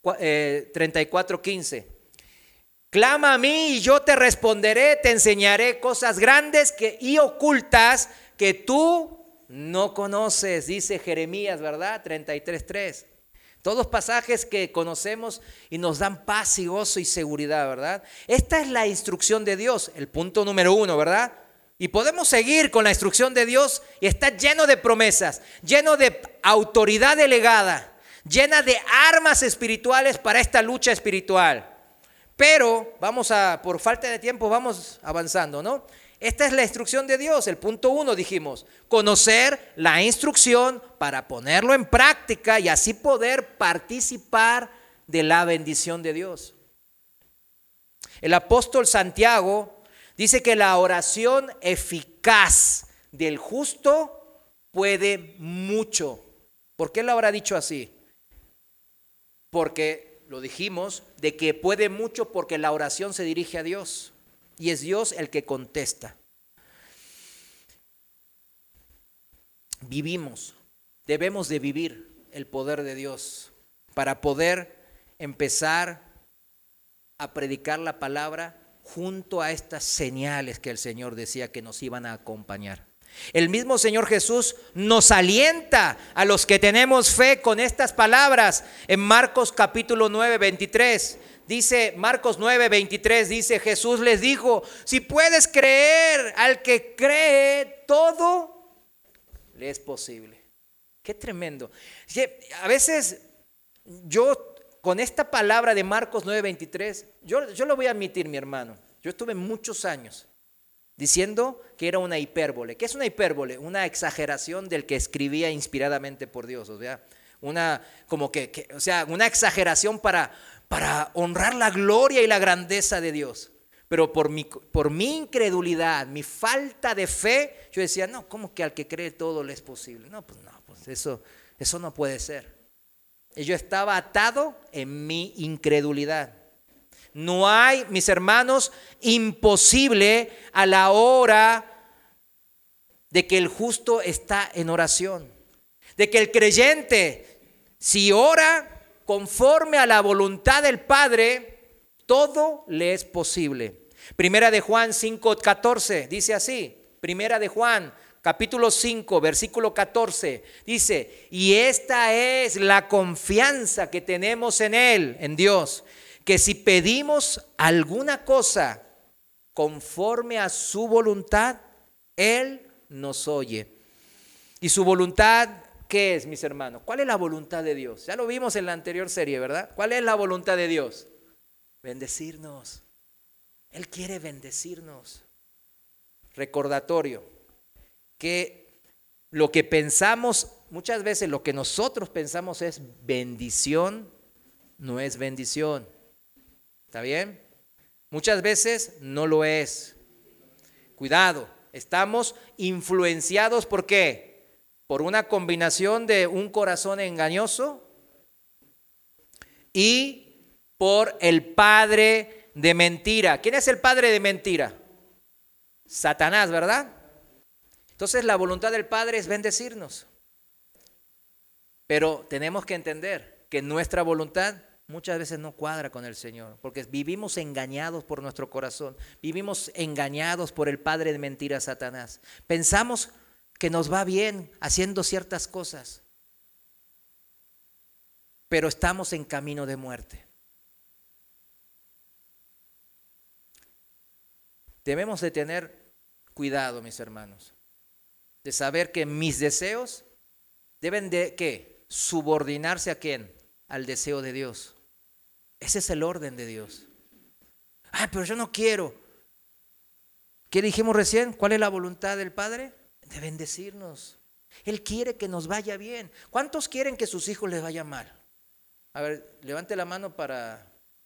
34:15. Clama a mí y yo te responderé, te enseñaré cosas grandes y ocultas que tú no conoces, dice Jeremías, ¿verdad? 33:3. Todos pasajes que conocemos y nos dan paz y gozo y seguridad, ¿verdad? Esta es la instrucción de Dios, el punto número 1, ¿verdad? Y podemos seguir con la instrucción de Dios y está lleno de promesas, lleno de autoridad delegada, llena de armas espirituales para esta lucha espiritual. Pero por falta de tiempo vamos avanzando, ¿no? Esta es la instrucción de Dios, el punto 1 dijimos, conocer la instrucción para ponerlo en práctica y así poder participar de la bendición de Dios. El apóstol Santiago dice que la oración eficaz del justo puede mucho. ¿Por qué lo habrá dicho así? Porque lo dijimos, de que puede mucho porque la oración se dirige a Dios y es Dios el que contesta. Debemos de vivir el poder de Dios para poder empezar a predicar la palabra junto a estas señales que el Señor decía que nos iban a acompañar. El mismo Señor Jesús nos alienta a los que tenemos fe con estas palabras en Marcos capítulo 9, 23. Dice Marcos 9, 23, dice Jesús les dijo, si puedes creer, al que cree todo le es posible. Qué tremendo. A veces yo con esta palabra de Marcos 9, 23, yo lo voy a admitir, mi hermano, yo estuve muchos años diciendo que era una hipérbole. ¿Qué es una hipérbole? Una exageración del que escribía inspiradamente por Dios, o sea, una exageración para honrar la gloria y la grandeza de Dios. Pero por mi incredulidad, mi falta de fe, yo decía, no, ¿cómo que al que cree todo le es posible? No, pues eso no puede ser. Y yo estaba atado en mi incredulidad. No hay, mis hermanos, imposible a la hora de que el justo está en oración. De que el creyente, si ora conforme a la voluntad del Padre, todo le es posible. Primera de Juan 5:14 dice así. Primera de Juan capítulo 5, versículo 14, dice, y esta es la confianza que tenemos en Él, en Dios, que si pedimos alguna cosa conforme a su voluntad, Él nos oye. ¿Y su voluntad qué es, mis hermanos? ¿Cuál es la voluntad de Dios? Ya lo vimos en la anterior serie, ¿verdad? ¿Cuál es la voluntad de Dios? Bendecirnos. Él quiere bendecirnos. Recordatorio, que lo que pensamos, muchas veces lo que nosotros pensamos es bendición, no es bendición. ¿Está bien? Muchas veces no lo es. Cuidado, estamos influenciados ¿por qué? Por una combinación de un corazón engañoso y por el padre de mentira. ¿Quién es el padre de mentira? Satanás, ¿verdad? Entonces la voluntad del Padre es bendecirnos. Pero tenemos que entender que nuestra voluntad muchas veces no cuadra con el Señor, porque vivimos engañados por nuestro corazón, vivimos engañados por el padre de mentira, Satanás. Pensamos que nos va bien haciendo ciertas cosas, pero estamos en camino de muerte. Debemos de tener cuidado, mis hermanos, de saber que mis deseos deben de ¿qué? Subordinarse ¿a quién? Al deseo de Dios. Ese es el orden de Dios. Ay, pero yo no quiero. ¿Qué dijimos recién? ¿Cuál es la voluntad del Padre? De bendecirnos. Él quiere que nos vaya bien. ¿Cuántos quieren que sus hijos les vaya mal? A ver, levante la mano para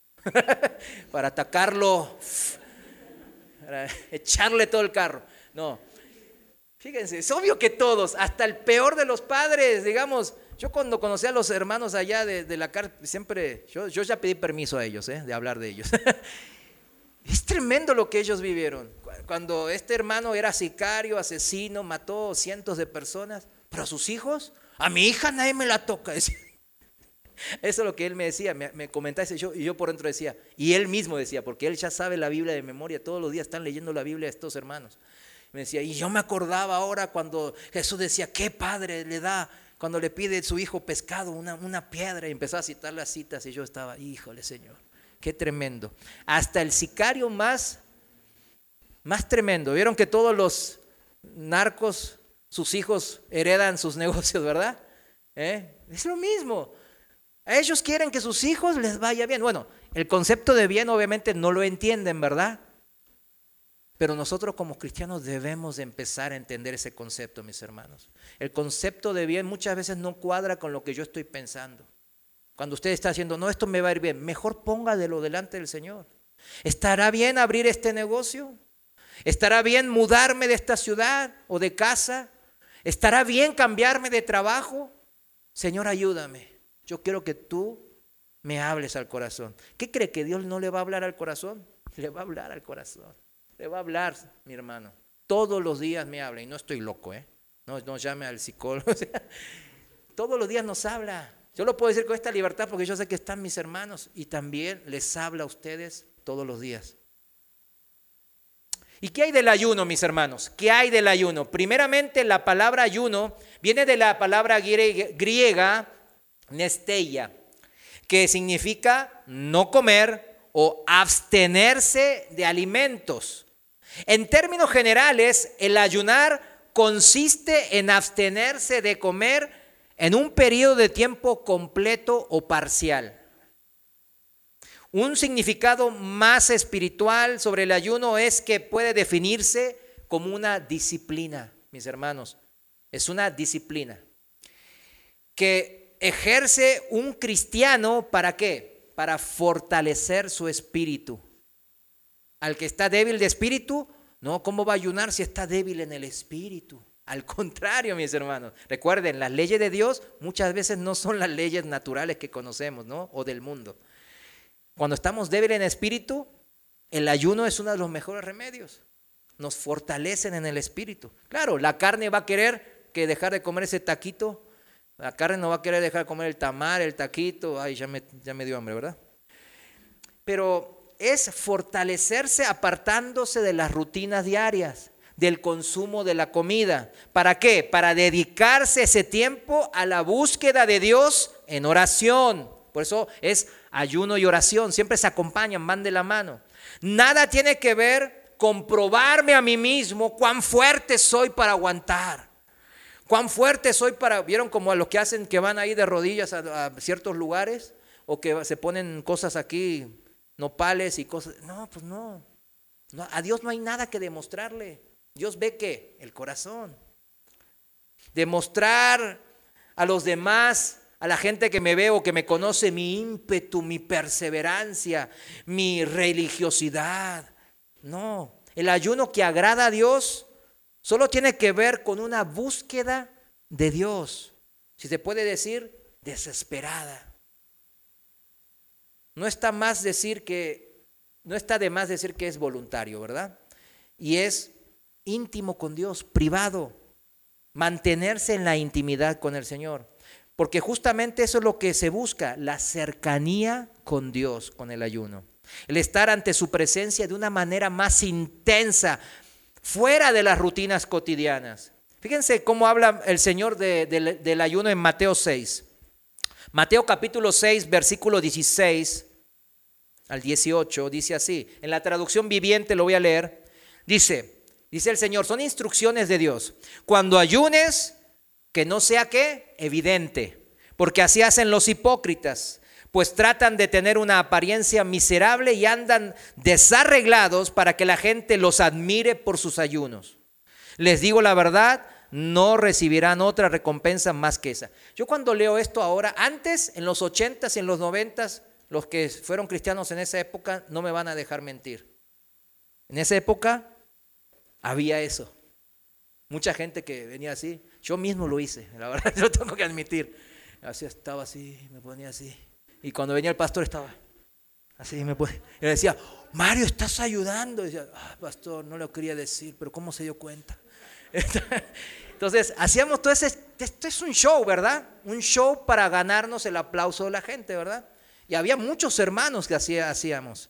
atacarlo, para echarle todo el carro. No, fíjense, es obvio que todos, hasta el peor de los padres, digamos, yo cuando conocí a los hermanos allá de la cárcel, siempre, yo ya pedí permiso a ellos, de hablar de ellos. Es tremendo lo que ellos vivieron. Cuando este hermano era sicario, asesino, mató cientos de personas, pero a sus hijos, a mi hija nadie me la toca. Eso es lo que él me decía, me comentaba y yo por dentro decía, y él mismo decía, porque él ya sabe la Biblia de memoria, todos los días están leyendo la Biblia estos hermanos. Me decía, y yo me acordaba ahora cuando Jesús decía, ¿qué padre le da cuando le pide a su hijo pescado, una piedra? Y empezó a citar las citas y yo estaba, híjole Señor, qué tremendo. Hasta el sicario más tremendo. Vieron que todos los narcos, sus hijos heredan sus negocios, ¿verdad? Es lo mismo. Ellos quieren que sus hijos les vaya bien. Bueno, el concepto de bien obviamente no lo entienden, ¿verdad? Pero nosotros como cristianos debemos de empezar a entender ese concepto, mis hermanos. El concepto de bien muchas veces no cuadra con lo que yo estoy pensando. Cuando usted está haciendo, no, esto me va a ir bien, mejor póngaselo delante del Señor. ¿Estará bien abrir este negocio? ¿Estará bien mudarme de esta ciudad o de casa? ¿Estará bien cambiarme de trabajo? Señor, ayúdame. Yo quiero que tú me hables al corazón. ¿Qué cree que Dios no le va a hablar al corazón? Le va a hablar al corazón. Le va a hablar, mi hermano. Todos los días me habla y no estoy loco, No llame al psicólogo. Todos los días nos habla. Yo lo puedo decir con esta libertad porque yo sé que están mis hermanos y también les habla a ustedes todos los días. ¿Y qué hay del ayuno, mis hermanos? ¿Qué hay del ayuno? Primeramente, la palabra ayuno viene de la palabra griega nesteia, que significa no comer o abstenerse de alimentos. En términos generales, el ayunar consiste en abstenerse de comer en un periodo de tiempo completo o parcial. Un significado más espiritual sobre el ayuno es que puede definirse como una disciplina, mis hermanos. Es una disciplina que ejerce un cristiano, ¿para qué? Para fortalecer su espíritu. Al que está débil de espíritu, no, ¿cómo va a ayunar si está débil en el espíritu? Al contrario, mis hermanos, recuerden, las leyes de Dios muchas veces no son las leyes naturales que conocemos, ¿no? O del mundo. Cuando estamos débiles en espíritu, el ayuno es uno de los mejores remedios. Nos fortalecen en el espíritu. Claro, la carne va a querer que dejar de comer ese taquito. La carne no va a querer dejar de comer el tamal, el taquito. Ay, ya me dio hambre, ¿verdad? Pero es fortalecerse apartándose de las rutinas diarias, del consumo de la comida. ¿Para qué? Para dedicarse ese tiempo a la búsqueda de Dios en oración. Por eso es ayuno y oración, siempre se acompañan, van de la mano. Nada tiene que ver con probarme a mí mismo cuán fuerte soy para aguantar. Cuán fuerte soy para, ¿vieron como a los que hacen que van ahí de rodillas a ciertos lugares? O que se ponen cosas aquí, nopales y cosas. No, pues no. A Dios no hay nada que demostrarle. Dios ve que el corazón. Demostrar a los demás, a la gente que me ve o que me conoce, mi ímpetu, mi perseverancia, mi religiosidad. No, el ayuno que agrada a Dios solo tiene que ver con una búsqueda de Dios. Si se puede decir, desesperada. No está de más decir que es voluntario, ¿verdad? Y es íntimo con Dios, privado, mantenerse en la intimidad con el Señor. Porque justamente eso es lo que se busca, la cercanía con Dios, con el ayuno. El estar ante su presencia de una manera más intensa, fuera de las rutinas cotidianas. Fíjense cómo habla el Señor del ayuno en Mateo 6. Mateo capítulo 6, versículo 16 al 18, dice así. En la traducción viviente lo voy a leer. Dice el Señor, son instrucciones de Dios. Cuando ayunes, que no sea ¿qué? Evidente, porque así hacen los hipócritas, pues tratan de tener una apariencia miserable y andan desarreglados para que la gente los admire por sus ayunos. Les digo la verdad, no recibirán otra recompensa más que esa. Yo cuando leo esto ahora, antes en los 80s y en los 90s, los que fueron cristianos en esa época no me van a dejar mentir. En esa época había eso. Mucha gente que venía así. Yo mismo lo hice, la verdad, yo tengo que admitir. Así estaba así, me ponía así. Y cuando venía el pastor estaba así, y le decía, Mario, ¿estás ayudando? Y decía, pastor, no lo quería decir, pero ¿cómo se dio cuenta? Entonces, hacíamos todo esto es un show, ¿verdad? Un show para ganarnos el aplauso de la gente, ¿verdad? Y había muchos hermanos que hacíamos.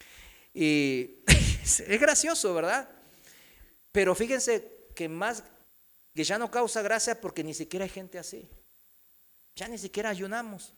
Y es gracioso, ¿verdad? Pero fíjense que ya no causa gracia porque ni siquiera hay gente así. Ya ni siquiera ayunamos.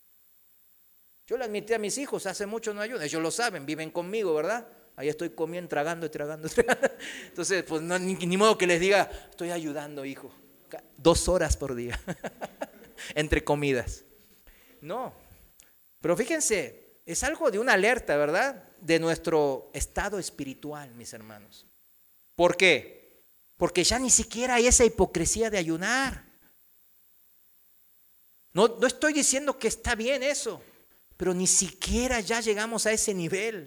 Yo le admití a mis hijos, hace mucho no ayuno. Ellos lo saben, viven conmigo, ¿verdad? Ahí estoy comiendo, tragando. Entonces, pues no, ni modo que les diga, estoy ayudando, hijo. 2 horas por día, entre comidas. No, pero fíjense, es algo de una alerta, ¿verdad? De nuestro estado espiritual, mis hermanos. ¿Por qué? Porque ya ni siquiera hay esa hipocresía de ayunar. No estoy diciendo que está bien eso, pero ni siquiera ya llegamos a ese nivel.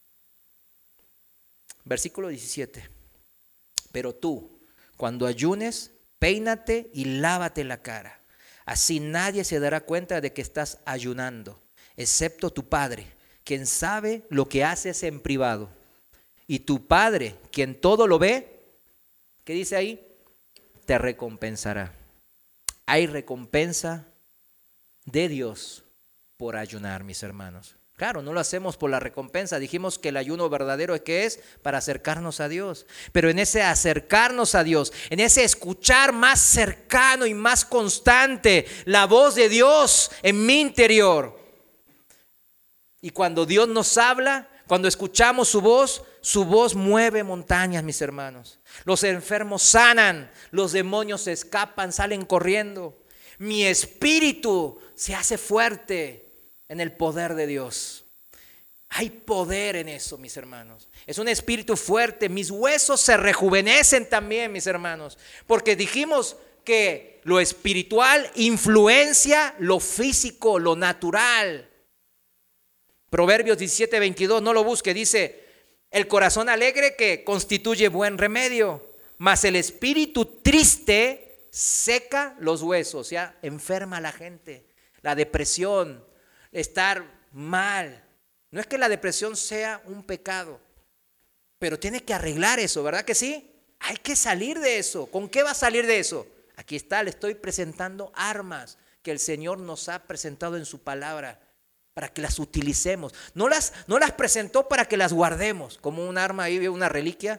Versículo 17. Pero tú, cuando ayunes, peínate y lávate la cara. Así nadie se dará cuenta de que estás ayunando, excepto tu Padre, quien sabe lo que haces en privado. Y tu Padre, quien todo lo ve, ¿qué dice ahí? Te recompensará. Hay recompensa de Dios por ayunar, mis hermanos. Claro, no lo hacemos por la recompensa. Dijimos que el ayuno verdadero es que es para acercarnos a Dios. Pero en ese acercarnos a Dios, en ese escuchar más cercano y más constante la voz de Dios en mi interior. Y cuando Dios nos habla, cuando escuchamos su voz mueve montañas, mis hermanos. Los enfermos sanan, los demonios se escapan, salen corriendo. Mi espíritu se hace fuerte en el poder de Dios. Hay poder en eso, mis hermanos. Es un espíritu fuerte. Mis huesos se rejuvenecen también, mis hermanos. Porque dijimos que lo espiritual influencia lo físico, lo natural. Proverbios 17:22, no lo busque, dice, el corazón alegre que constituye buen remedio, mas el espíritu triste seca los huesos, o sea, enferma a la gente. La depresión, estar mal. No es que la depresión sea un pecado, pero tiene que arreglar eso, ¿verdad que sí? Hay que salir de eso. ¿Con qué va a salir de eso? Aquí está, le estoy presentando armas que el Señor nos ha presentado en su palabra para que las utilicemos. No las presentó para que las guardemos como un arma ahí, una reliquia.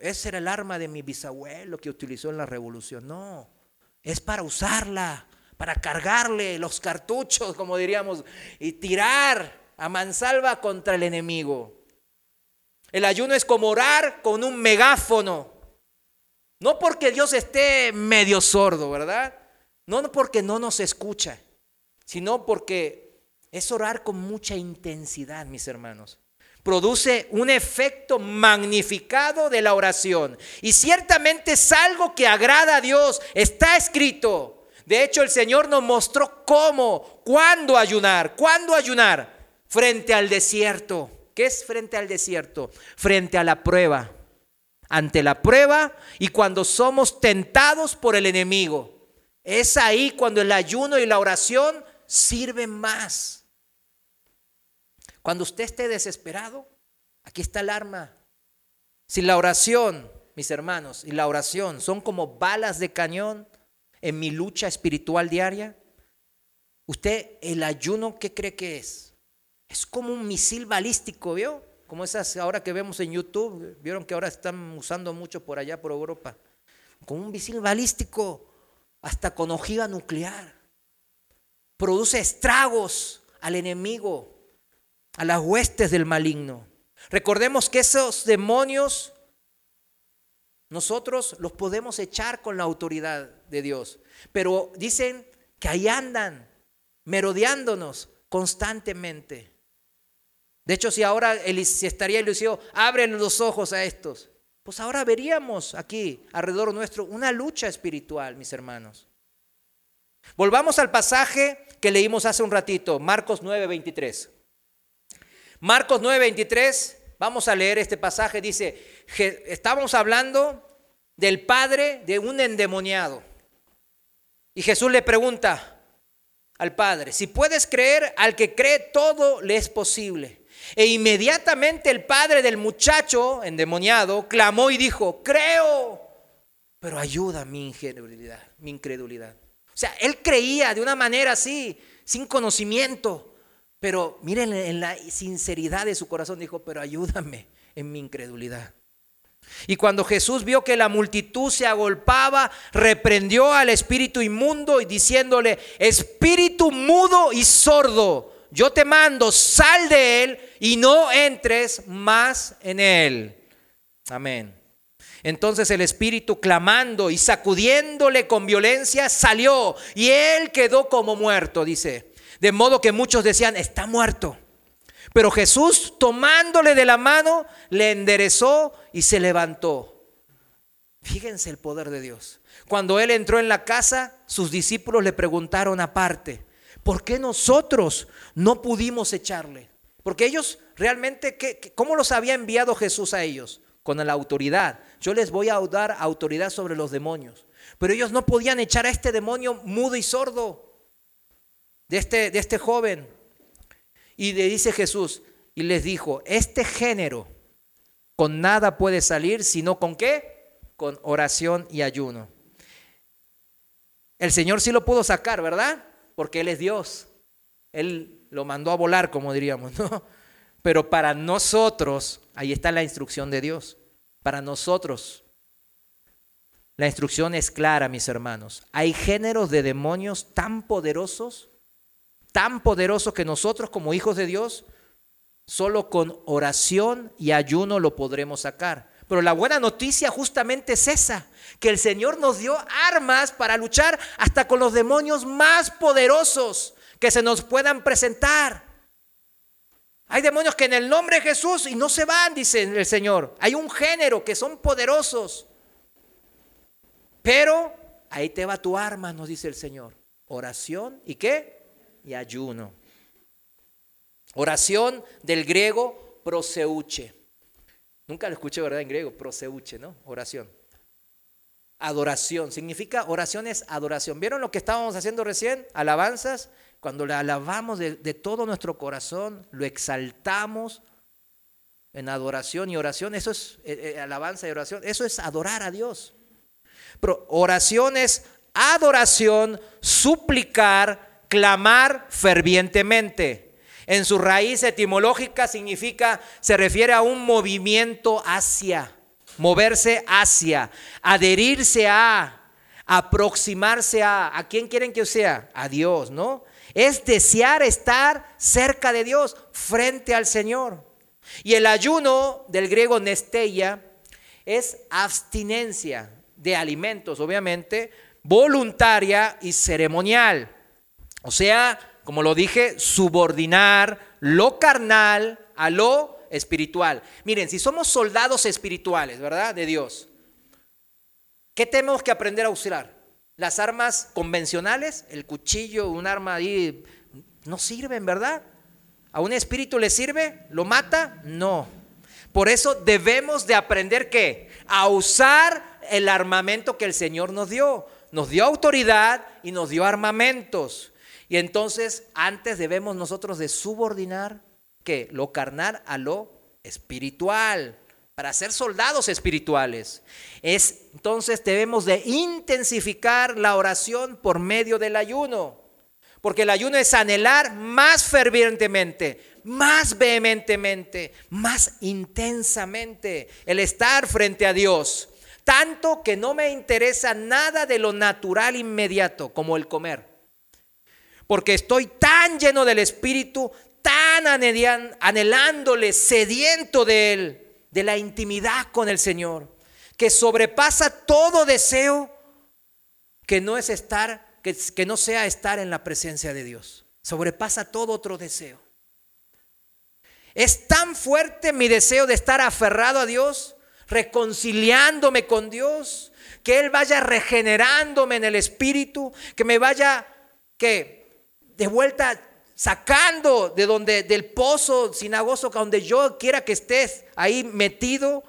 ese era el arma de mi bisabuelo que utilizó en la revolución. No, es para usarla, para cargarle los cartuchos, como diríamos, y tirar a mansalva contra el enemigo. El ayuno es como orar con un megáfono. No porque Dios esté medio sordo, ¿verdad? No porque no nos escucha, sino porque es orar con mucha intensidad, mis hermanos. Produce un efecto magnificado de la oración. Y ciertamente es algo que agrada a Dios. Está escrito. De hecho, el Señor nos mostró cuándo ayunar. ¿Cuándo ayunar? Frente al desierto. ¿Qué es frente al desierto? Frente a la prueba. Ante la prueba y cuando somos tentados por el enemigo. Es ahí cuando el ayuno y la oración sirven más. Cuando usted esté desesperado, aquí está el arma. Si la oración, mis hermanos, y la oración son como balas de cañón en mi lucha espiritual diaria, usted, el ayuno, ¿qué cree que es? Es como un misil balístico, ¿vio? Como esas ahora que vemos en YouTube, vieron que ahora están usando mucho por allá, por Europa. Como un misil balístico, hasta con ojiva nuclear. Produce estragos al enemigo, a las huestes del maligno. Recordemos que esos demonios nosotros los podemos echar con la autoridad de Dios, pero dicen que ahí andan merodeándonos constantemente. De hecho, si ahora si estaría Eliseo, abren los ojos a estos, pues ahora veríamos aquí alrededor nuestro una lucha espiritual, mis hermanos. Volvamos al pasaje que leímos hace un ratito, Marcos 9:23. Marcos 9:23, vamos a leer este pasaje, dice, estamos hablando del padre de un endemoniado. Y Jesús le pregunta al padre, si puedes creer, al que cree todo le es posible. E inmediatamente el padre del muchacho endemoniado clamó y dijo, creo, pero ayuda mi incredulidad. O sea, él creía de una manera así, sin conocimiento. Pero miren en la sinceridad de su corazón, dijo, pero ayúdame en mi incredulidad. Y cuando Jesús vio que la multitud se agolpaba, reprendió al espíritu inmundo y diciéndole, espíritu mudo y sordo, yo te mando, sal de él y no entres más en él. Amén. Entonces el espíritu, clamando y sacudiéndole con violencia, salió y él quedó como muerto, dice. De modo que muchos decían, está muerto. Pero Jesús, tomándole de la mano, le enderezó y se levantó. Fíjense el poder de Dios. Cuando él entró en la casa, sus discípulos le preguntaron aparte, ¿por qué nosotros no pudimos echarle? Porque ellos realmente, ¿cómo los había enviado Jesús a ellos? Con la autoridad. Yo les voy a dar autoridad sobre los demonios. Pero ellos no podían echar a este demonio mudo y sordo. De este joven. Y le dice Jesús, y les dijo, este género con nada puede salir, sino ¿con qué? Con oración y ayuno. El Señor sí lo pudo sacar, ¿verdad? Porque Él es Dios. Él lo mandó a volar, como diríamos, ¿no? Pero para nosotros, ahí está la instrucción de Dios. Para nosotros, la instrucción es clara, mis hermanos. Hay géneros de demonios tan poderosos que nosotros como hijos de Dios, solo con oración y ayuno lo podremos sacar. Pero la buena noticia justamente es esa, que el Señor nos dio armas para luchar hasta con los demonios más poderosos que se nos puedan presentar. Hay demonios que en el nombre de Jesús y no se van, dice el Señor. Hay un género que son poderosos. Pero ahí te va tu arma, nos dice el Señor. Oración y ¿qué? Y ayuno. Oración del griego proseuche. Nunca lo escuché, ¿verdad? En griego, proseuche, ¿no? Oración. Adoración, significa oración es adoración. ¿Vieron lo que estábamos haciendo recién? Alabanzas. Cuando le alabamos de todo nuestro corazón, lo exaltamos en adoración y oración. Eso es alabanza y oración. Eso es adorar a Dios. Pero oración es adoración, suplicar, clamar fervientemente. En su raíz etimológica se refiere a un movimiento hacia. moverse hacia, adherirse a, aproximarse a quién quieren que sea, a Dios, ¿no? Es desear estar cerca de Dios, frente al Señor. Y el ayuno, del griego nesteia, es abstinencia de alimentos, obviamente, voluntaria y ceremonial. O sea, como lo dije, subordinar lo carnal a lo espiritual. Miren, si somos soldados espirituales, ¿verdad? De Dios, ¿qué tenemos que aprender a usar? Las armas convencionales, el cuchillo, un arma ahí, no sirven, ¿verdad? ¿A un espíritu le sirve? ¿Lo mata? No. Por eso debemos de aprender ¿qué? A usar el armamento que el Señor nos dio. Nos dio autoridad y nos dio armamentos. Y entonces antes debemos nosotros de subordinar ¿qué? Lo carnal a lo espiritual, para ser soldados espirituales. Entonces debemos de intensificar la oración por medio del ayuno. Porque el ayuno es anhelar más fervientemente, más vehementemente, más intensamente el estar frente a Dios. Tanto que no me interesa nada de lo natural inmediato como el comer. Porque estoy tan lleno del Espíritu, tan anhelándole, sediento de Él, de la intimidad con el Señor, que sobrepasa todo deseo que no es estar, que no sea estar en la presencia de Dios. Sobrepasa todo otro deseo. Es tan fuerte mi deseo de estar aferrado a Dios, reconciliándome con Dios, que Él vaya regenerándome en el espíritu, que me vaya de vuelta sacando del pozo cenagoso, donde yo quiera que estés ahí metido.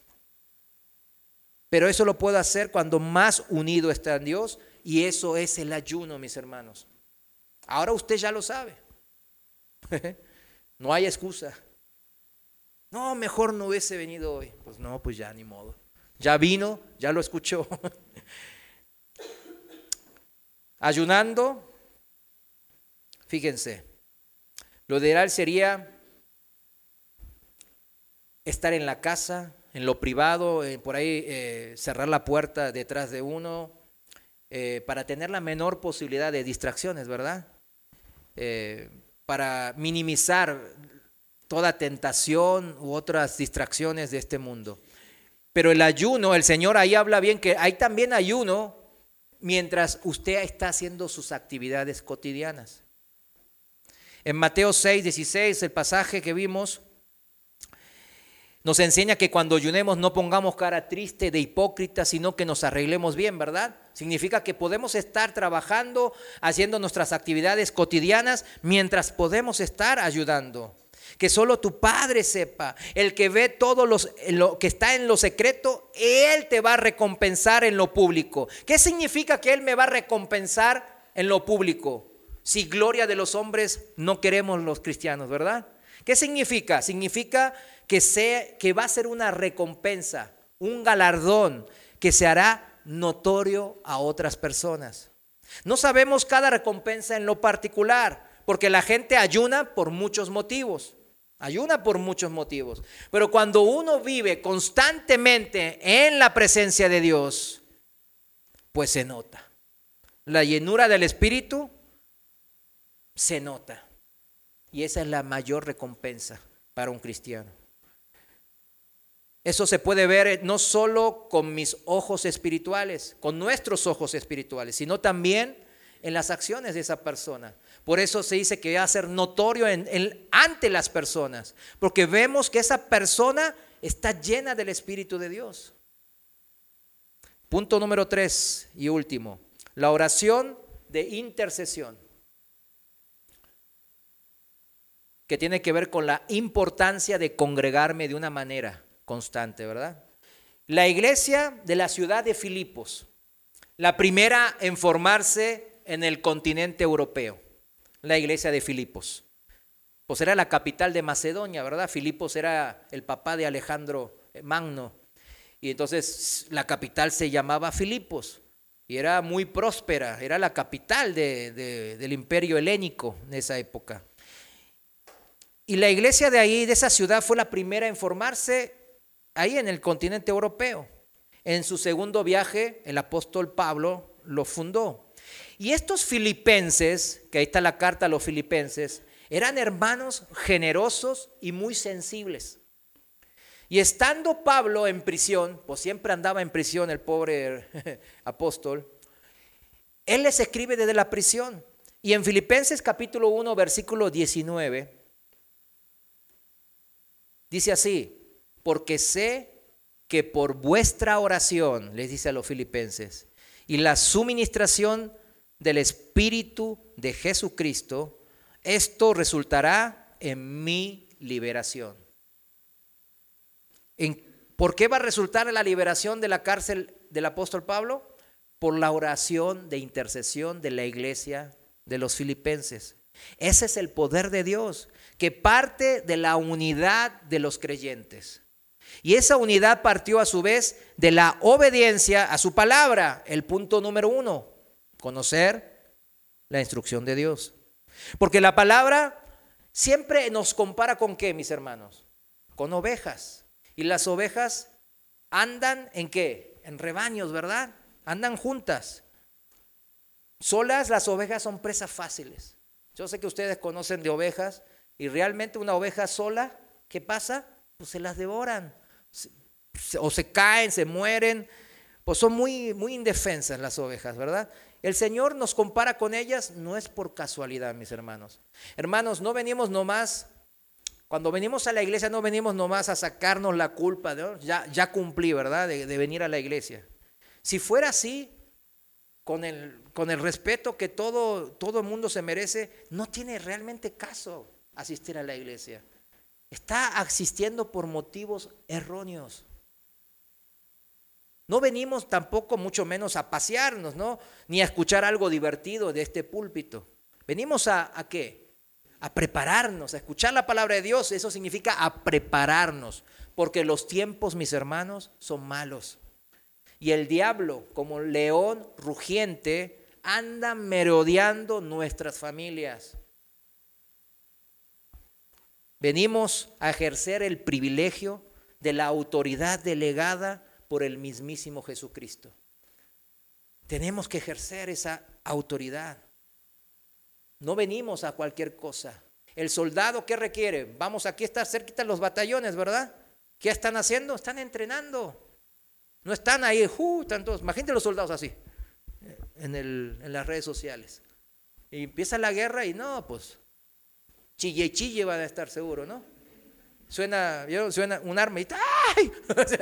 Pero eso lo puedo hacer cuando más unido está en Dios, y eso es el ayuno, mis hermanos. Ahora usted ya lo sabe. No hay excusa. No, mejor no hubiese venido hoy. Pues no, pues ya ni modo. Ya vino, ya lo escuchó. Ayunando, fíjense, lo ideal sería estar en la casa, en lo privado, por ahí cerrar la puerta detrás de uno, para tener la menor posibilidad de distracciones, ¿verdad? Para minimizar toda tentación u otras distracciones de este mundo. Pero el ayuno, el Señor ahí habla bien que hay también ayuno mientras usted está haciendo sus actividades cotidianas. En Mateo 6:16, el pasaje que vimos, nos enseña que cuando ayunemos no pongamos cara triste de hipócrita, sino que nos arreglemos bien, ¿verdad? Significa que podemos estar trabajando, haciendo nuestras actividades cotidianas, mientras podemos estar ayudando. Que solo tu Padre sepa, el que ve todo lo que está en lo secreto, Él te va a recompensar en lo público. ¿Qué significa que Él me va a recompensar en lo público? Si gloria de los hombres no queremos los cristianos, ¿verdad? ¿Qué significa? Significa que va a ser una recompensa, un galardón que se hará notorio a otras personas. No sabemos cada recompensa en lo particular, porque la gente ayuna por muchos motivos. Ayuna por muchos motivos. Pero cuando uno vive constantemente en la presencia de Dios, pues se nota. La llenura del Espíritu se nota. Y esa es la mayor recompensa para un cristiano. Eso se puede ver no solo con mis ojos espirituales, con nuestros ojos espirituales, sino también en las acciones de esa persona. Por eso se dice que va a ser notorio ante las personas, porque vemos que esa persona está llena del Espíritu de Dios. Punto número 3 y último, la oración de intercesión, que tiene que ver con la importancia de congregarme de una manera constante, ¿verdad? La iglesia de la ciudad de Filipos, la primera en formarse en el continente europeo, la iglesia de Filipos. Pues era la capital de Macedonia, ¿verdad? Filipos era el papá de Alejandro Magno. Y entonces la capital se llamaba Filipos y era muy próspera, era la capital del imperio helénico en esa época. Y la iglesia de ahí, de esa ciudad, fue la primera en formarse ahí en el continente europeo. En su segundo viaje, el apóstol Pablo lo fundó. Y estos filipenses, que ahí está la carta a los filipenses, eran hermanos generosos y muy sensibles. Y estando Pablo en prisión, pues siempre andaba en prisión el pobre apóstol, él les escribe desde la prisión. Y en Filipenses capítulo 1, versículo 19, dice así: porque sé que por vuestra oración, les dice a los filipenses, y la suministración del Espíritu de Jesucristo, esto resultará en mi liberación. ¿Por qué va a resultar en la liberación de la cárcel del apóstol Pablo? Por la oración de intercesión de la iglesia de los filipenses. Ese es el poder de Dios, que parte de la unidad de los creyentes. Y esa unidad partió a su vez de la obediencia a su palabra. El punto número 1, conocer la instrucción de Dios. Porque la palabra siempre nos compara con ¿qué, mis hermanos? Con ovejas. Y las ovejas andan ¿en qué? En rebaños, ¿verdad? Andan juntas. Solas las ovejas son presas fáciles. Yo sé que ustedes conocen de ovejas y realmente una oveja sola, ¿qué pasa? Pues se las devoran. O se caen, se mueren. Pues son muy, muy indefensas las ovejas, ¿verdad? El Señor nos compara con ellas, no es por casualidad, mis hermanos. Hermanos, no venimos nomás, cuando venimos a la iglesia no venimos nomás a sacarnos la culpa, ¿no? Ya cumplí, ¿verdad? De venir a la iglesia. Si fuera así, con el respeto que todo el mundo se merece, no tiene realmente caso asistir a la iglesia. Está asistiendo por motivos erróneos. No venimos tampoco, mucho menos, a pasearnos, ¿no? Ni a escuchar algo divertido de este púlpito. Venimos ¿a qué? A prepararnos, a escuchar la palabra de Dios. Eso significa a prepararnos, porque los tiempos, mis hermanos, son malos. Y el diablo, como león rugiente, anda merodeando nuestras familias. Venimos a ejercer el privilegio de la autoridad delegada por el mismísimo Jesucristo. Tenemos que ejercer esa autoridad. No venimos a cualquier cosa. El soldado, ¿qué requiere? Vamos, aquí está cerquita los batallones, ¿verdad? ¿Qué están haciendo? Están entrenando. No están ahí, están todos. Imagínate los soldados así, en las redes sociales. Y empieza la guerra y no, pues, chille y chille van a estar seguro, ¿no? Suena un arma y ¡ay!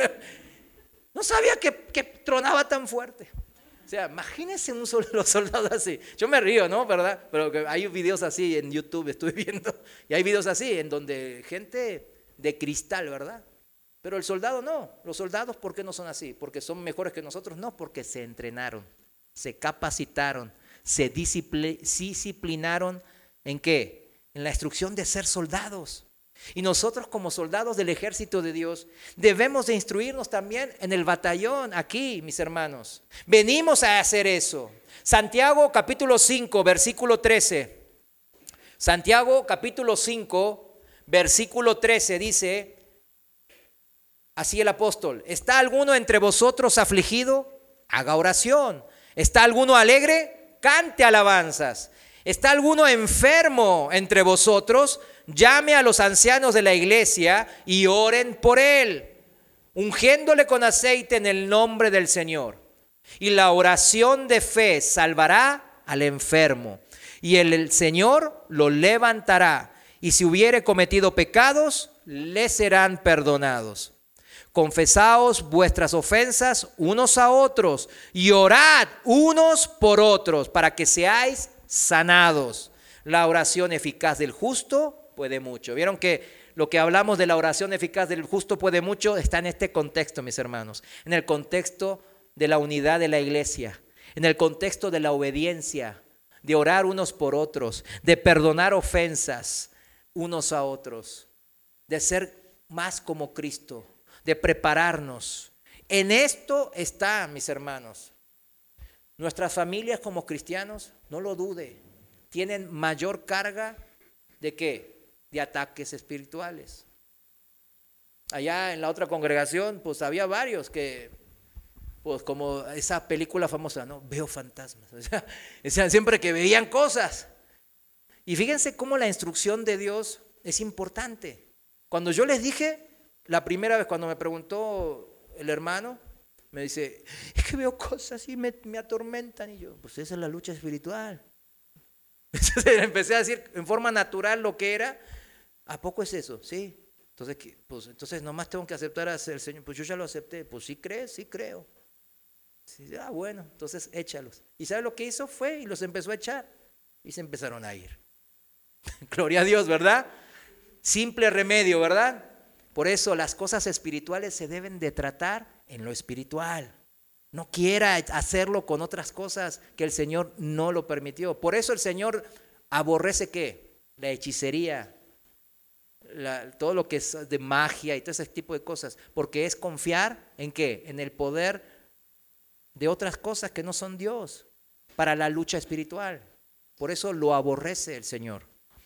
No sabía que tronaba tan fuerte. O sea, imagínense los soldados así. Yo me río, ¿no? ¿Verdad? Pero hay videos así en YouTube, estuve viendo. Y hay videos así en donde gente de cristal, ¿verdad? Pero el soldado no. Los soldados, ¿por qué no son así? ¿Porque son mejores que nosotros? No, porque se entrenaron, se capacitaron, se disciplinaron. ¿En qué? En la instrucción de ser soldados. Y nosotros como soldados del ejército de Dios debemos de instruirnos también en el batallón aquí, mis hermanos. Venimos a hacer eso. Santiago capítulo 5, versículo 13. Santiago capítulo 5, versículo 13 dice, así el apóstol: ¿está alguno entre vosotros afligido? Haga oración. ¿Está alguno alegre? Cante alabanzas. ¿Está alguno enfermo entre vosotros? Llame a los ancianos de la iglesia y oren por él, ungiéndole con aceite en el nombre del Señor. Y la oración de fe salvará al enfermo, y el Señor lo levantará. Y si hubiere cometido pecados, le serán perdonados. Confesaos vuestras ofensas unos a otros y orad unos por otros para que seáis sanados. La oración eficaz del justo puede mucho. Vieron que lo que hablamos de la oración eficaz del justo puede mucho está en este contexto, mis hermanos, en el contexto de la unidad de la iglesia, en el contexto de la obediencia, de orar unos por otros, de perdonar ofensas unos a otros, de ser más como Cristo, de prepararnos. En esto está, mis hermanos, nuestras familias como cristianos, no lo dude, tienen mayor carga ¿de qué? De ataques espirituales. allá en la otra congregación, pues había varios que, pues como esa película famosa, ¿no? Veo fantasmas. O sea, decían siempre que veían cosas. Y fíjense cómo la instrucción de Dios es importante. Cuando yo les dije, la primera vez cuando me preguntó el hermano, me dice, es que veo cosas y me atormentan. Y yo, pues esa es la lucha espiritual. Entonces empecé a decir en forma natural lo que era. ¿A poco es eso? Sí. Entonces, pues, entonces nomás tengo que aceptar al Señor. Pues yo ya lo acepté. Pues sí crees, sí creo. Sí, bueno, entonces échalos. ¿Y sabe lo que hizo? Fue y los empezó a echar. Y se empezaron a ir. Gloria a Dios, ¿verdad? Simple remedio, ¿verdad? Por eso las cosas espirituales se deben de tratar en lo espiritual. No quiera hacerlo con otras cosas que el Señor no lo permitió. Por eso el Señor aborrece ¿qué? La hechicería, todo lo que es de magia y todo ese tipo de cosas. Porque es confiar en ¿qué? En el poder de otras cosas que no son Dios para la lucha espiritual. Por eso lo aborrece el Señor.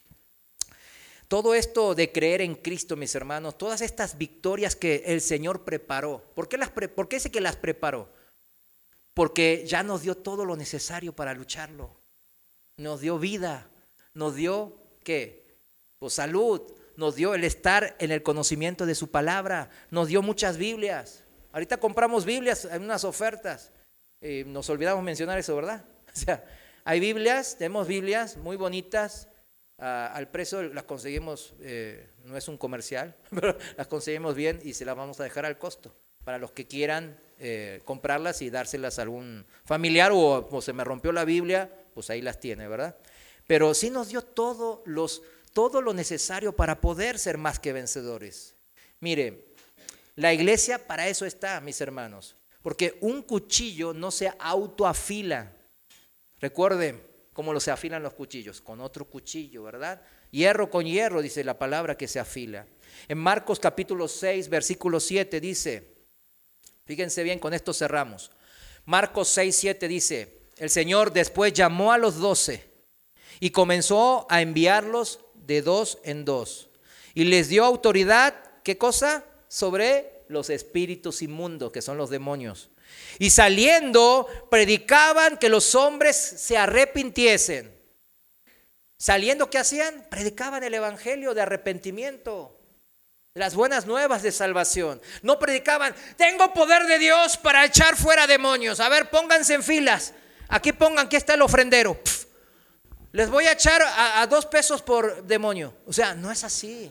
Todo esto de creer en Cristo, mis hermanos, todas estas victorias que el Señor preparó, ¿por qué dice que las preparó? Porque ya nos dio todo lo necesario para lucharlo. Nos dio vida, nos dio ¿qué? Pues salud, nos dio el estar en el conocimiento de su palabra, nos dio muchas Biblias. Ahorita compramos Biblias en unas ofertas. Nos olvidamos mencionar eso, ¿verdad? O sea, hay Biblias, tenemos Biblias muy bonitas. Al precio las conseguimos, no es un comercial, pero las conseguimos bien y se las vamos a dejar al costo para los que quieran comprarlas y dárselas a algún familiar o se me rompió la Biblia, pues ahí las tiene, ¿verdad? Pero sí nos dio todo lo necesario para poder ser más que vencedores. Mire, la iglesia para eso está, mis hermanos, porque un cuchillo no se autoafila. Recuerden cómo se afilan los cuchillos, con otro cuchillo, ¿verdad? Hierro con hierro, dice la palabra que se afila. En Marcos capítulo 6, versículo 7 dice, fíjense bien, con esto cerramos. Marcos 6, 7 dice, el Señor después llamó a los 12 y comenzó a enviarlos de 2 en 2. Y les dio autoridad, ¿qué cosa? Sobre los espíritus inmundos, que son los demonios. Y saliendo, predicaban que los hombres se arrepintiesen. Saliendo, ¿qué hacían? Predicaban el evangelio de arrepentimiento, las buenas nuevas de salvación. No predicaban, tengo poder de Dios para echar fuera demonios. A ver, pónganse en filas. Aquí está el ofrendero. Les voy a echar a 2 pesos por demonio. O sea, no es así.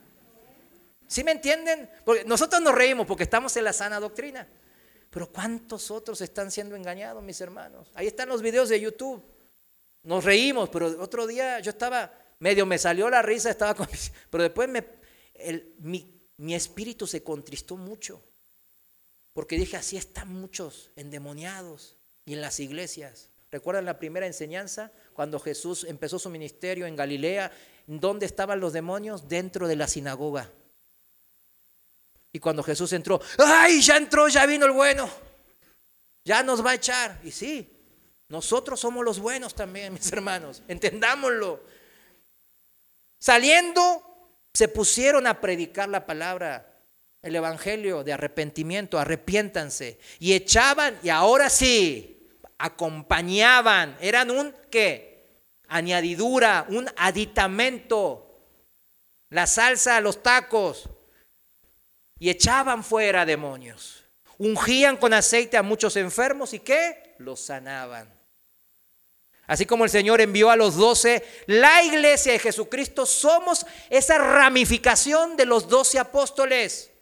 ¿Sí me entienden? Porque nosotros nos reímos porque estamos en la sana doctrina. Pero ¿cuántos otros están siendo engañados, mis hermanos? Ahí están los videos de YouTube. Nos reímos, pero otro día yo estaba, medio me salió la risa, pero después mi espíritu se contristó mucho. Porque dije, así están muchos endemoniados y en las iglesias. ¿Recuerdan la primera enseñanza? Cuando Jesús empezó su ministerio en Galilea, ¿dónde estaban los demonios? Dentro de la sinagoga. Y cuando Jesús entró, ¡ay! Ya entró, ya vino el bueno. Ya nos va a echar. Y sí, nosotros somos los buenos también, mis hermanos. Entendámoslo. Saliendo, se pusieron a predicar la palabra, el evangelio de arrepentimiento, arrepiéntanse. Y echaban, y ahora sí, acompañaban. Eran un, ¿qué? Añadidura, un aditamento. La salsa a los tacos. Y echaban fuera demonios. Ungían con aceite a muchos enfermos y ¿qué? Los sanaban. Así como el Señor envió a los 12, la iglesia de Jesucristo somos esa ramificación de los 12 apóstoles.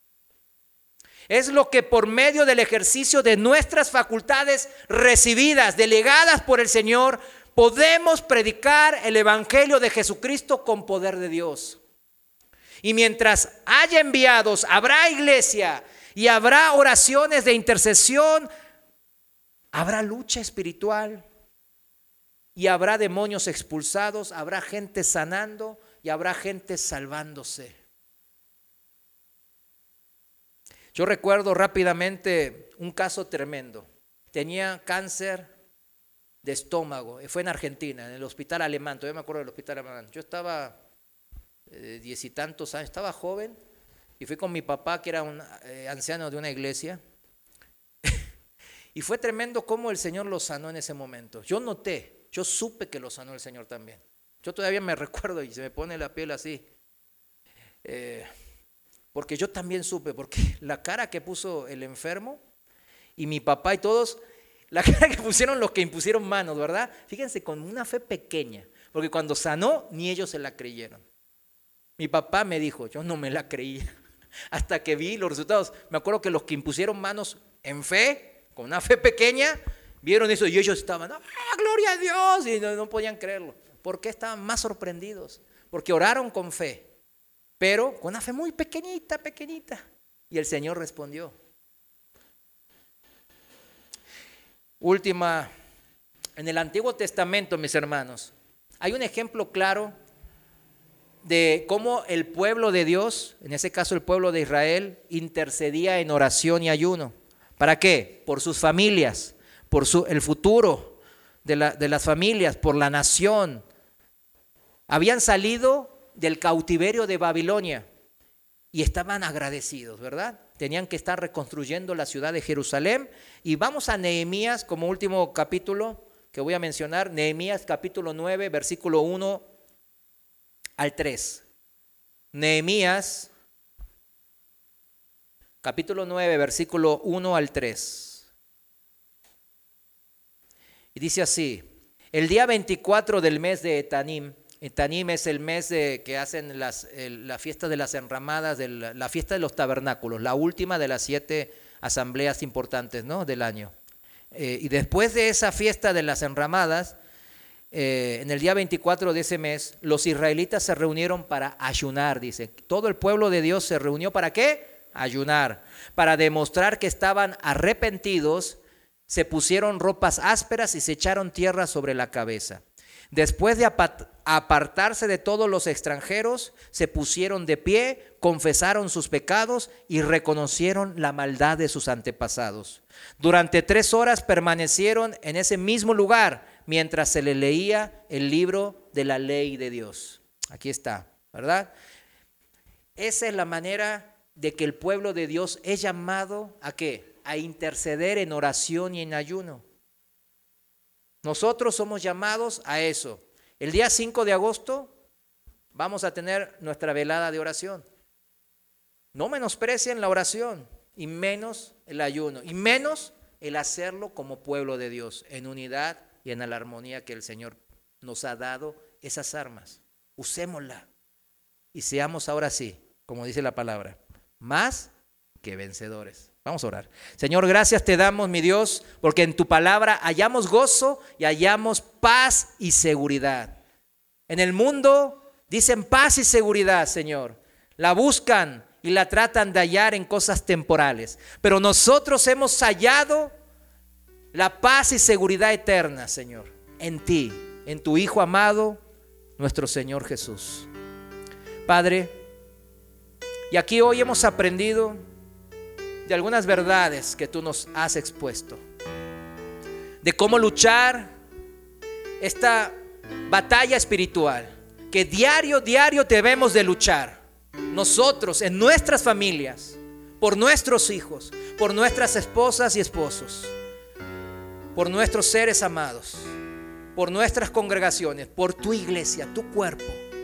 Es lo que por medio del ejercicio de nuestras facultades recibidas, delegadas por el Señor, podemos predicar el evangelio de Jesucristo con poder de Dios. Y mientras haya enviados, habrá iglesia y habrá oraciones de intercesión, habrá lucha espiritual y habrá demonios expulsados, habrá gente sanando y habrá gente salvándose. Yo recuerdo rápidamente un caso tremendo. Tenía cáncer de estómago, fue en Argentina, en el hospital alemán, todavía me acuerdo del hospital alemán. Yo estaba 10 y tantos años, estaba joven y fui con mi papá, que era un anciano de una iglesia. Y fue tremendo cómo el Señor lo sanó en ese momento. Yo supe que lo sanó el Señor también. Yo todavía me recuerdo y se me pone la piel así. Porque yo también supe, porque la cara que puso el enfermo y mi papá y todos, la cara que pusieron los que impusieron manos, ¿verdad? Fíjense, con una fe pequeña, porque cuando sanó ni ellos se la creyeron. Mi papá me dijo, yo no me la creía, hasta que vi los resultados. Me acuerdo que los que impusieron manos en fe, con una fe pequeña, vieron eso y ellos estaban, gloria a Dios, y no podían creerlo. ¿Por qué estaban más sorprendidos? Porque oraron con fe, pero con una fe muy pequeñita, y el Señor respondió. Última, en el Antiguo Testamento, mis hermanos, hay un ejemplo claro de cómo el pueblo de Dios, en ese caso el pueblo de Israel, intercedía en oración y ayuno. ¿Para qué? Por sus familias, por el futuro de las familias, por la nación. Habían salido del cautiverio de Babilonia y estaban agradecidos, ¿verdad? Tenían que estar reconstruyendo la ciudad de Jerusalén. Y vamos a Nehemías como último capítulo que voy a mencionar, Nehemías capítulo 9, versículo 1 al 3. Nehemías capítulo 9, versículo 1 al 3. Y dice así: el día 24 del mes de Etanim. Etanim es el mes que hacen la fiesta de las enramadas, la fiesta de los tabernáculos, la última de las 7 asambleas importantes, ¿no?, del año. Y después de esa fiesta de las enramadas, en el día 24 de ese mes, los israelitas se reunieron para ayunar, dice. Todo el pueblo de Dios se reunió ¿para qué? Ayunar. Para demostrar que estaban arrepentidos, se pusieron ropas ásperas y se echaron tierra sobre la cabeza. Después de apartarse de todos los extranjeros, se pusieron de pie, confesaron sus pecados y reconocieron la maldad de sus antepasados. Durante 3 horas permanecieron en ese mismo lugar mientras se les leía el libro de la ley de Dios. Aquí está, ¿verdad? Esa es la manera de que el pueblo de Dios es llamado ¿a qué? A interceder en oración y en ayuno. Nosotros somos llamados a eso. El día 5 de agosto vamos a tener nuestra velada de oración. No menosprecien la oración, y menos el ayuno, y menos el hacerlo como pueblo de Dios, en unidad y en la armonía que el Señor nos ha dado esas armas. Usémosla y seamos ahora sí, como dice la palabra, más que vencedores. Vamos a orar. Señor, gracias te damos, mi Dios, porque en tu palabra hallamos gozo y hallamos paz y seguridad. En el mundo dicen paz y seguridad, Señor. La buscan y la tratan de hallar en cosas temporales. Pero nosotros hemos hallado la paz y seguridad eterna, Señor, en ti, en tu Hijo amado, nuestro Señor Jesús. Padre, y aquí hoy hemos aprendido de algunas verdades que tú nos has expuesto, de cómo luchar esta batalla espiritual que diario debemos de luchar nosotros en nuestras familias, por nuestros hijos, por nuestras esposas y esposos, por nuestros seres amados, por nuestras congregaciones, por tu iglesia, tu cuerpo.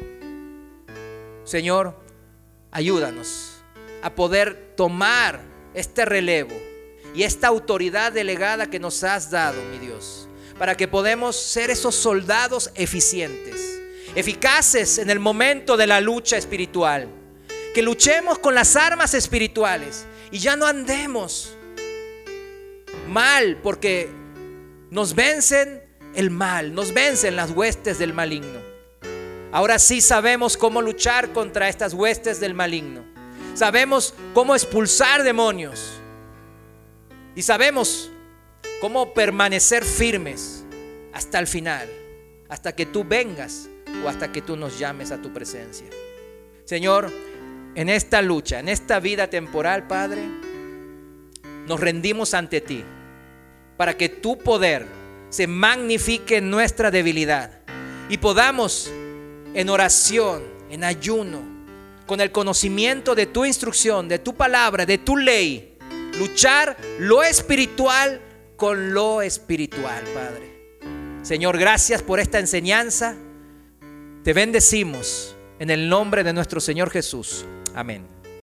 Señor, ayúdanos a poder tomar este relevo y esta autoridad delegada que nos has dado, mi Dios, para que podamos ser esos soldados eficientes, eficaces en el momento de la lucha espiritual, que luchemos con las armas espirituales y ya no andemos mal, porque nos vencen el mal, nos vencen las huestes del maligno. Ahora sí sabemos cómo luchar contra estas huestes del maligno. Sabemos cómo expulsar demonios y sabemos cómo permanecer firmes hasta el final, hasta que tú vengas o hasta que tú nos llames a tu presencia. Señor, en esta lucha, en esta vida temporal, Padre, nos rendimos ante ti para que tu poder se magnifique en nuestra debilidad y podamos en oración, en ayuno, con el conocimiento de tu instrucción, de tu palabra, de tu ley, luchar lo espiritual con lo espiritual, Padre. Señor, gracias por esta enseñanza. Te bendecimos en el nombre de nuestro Señor Jesús. Amén.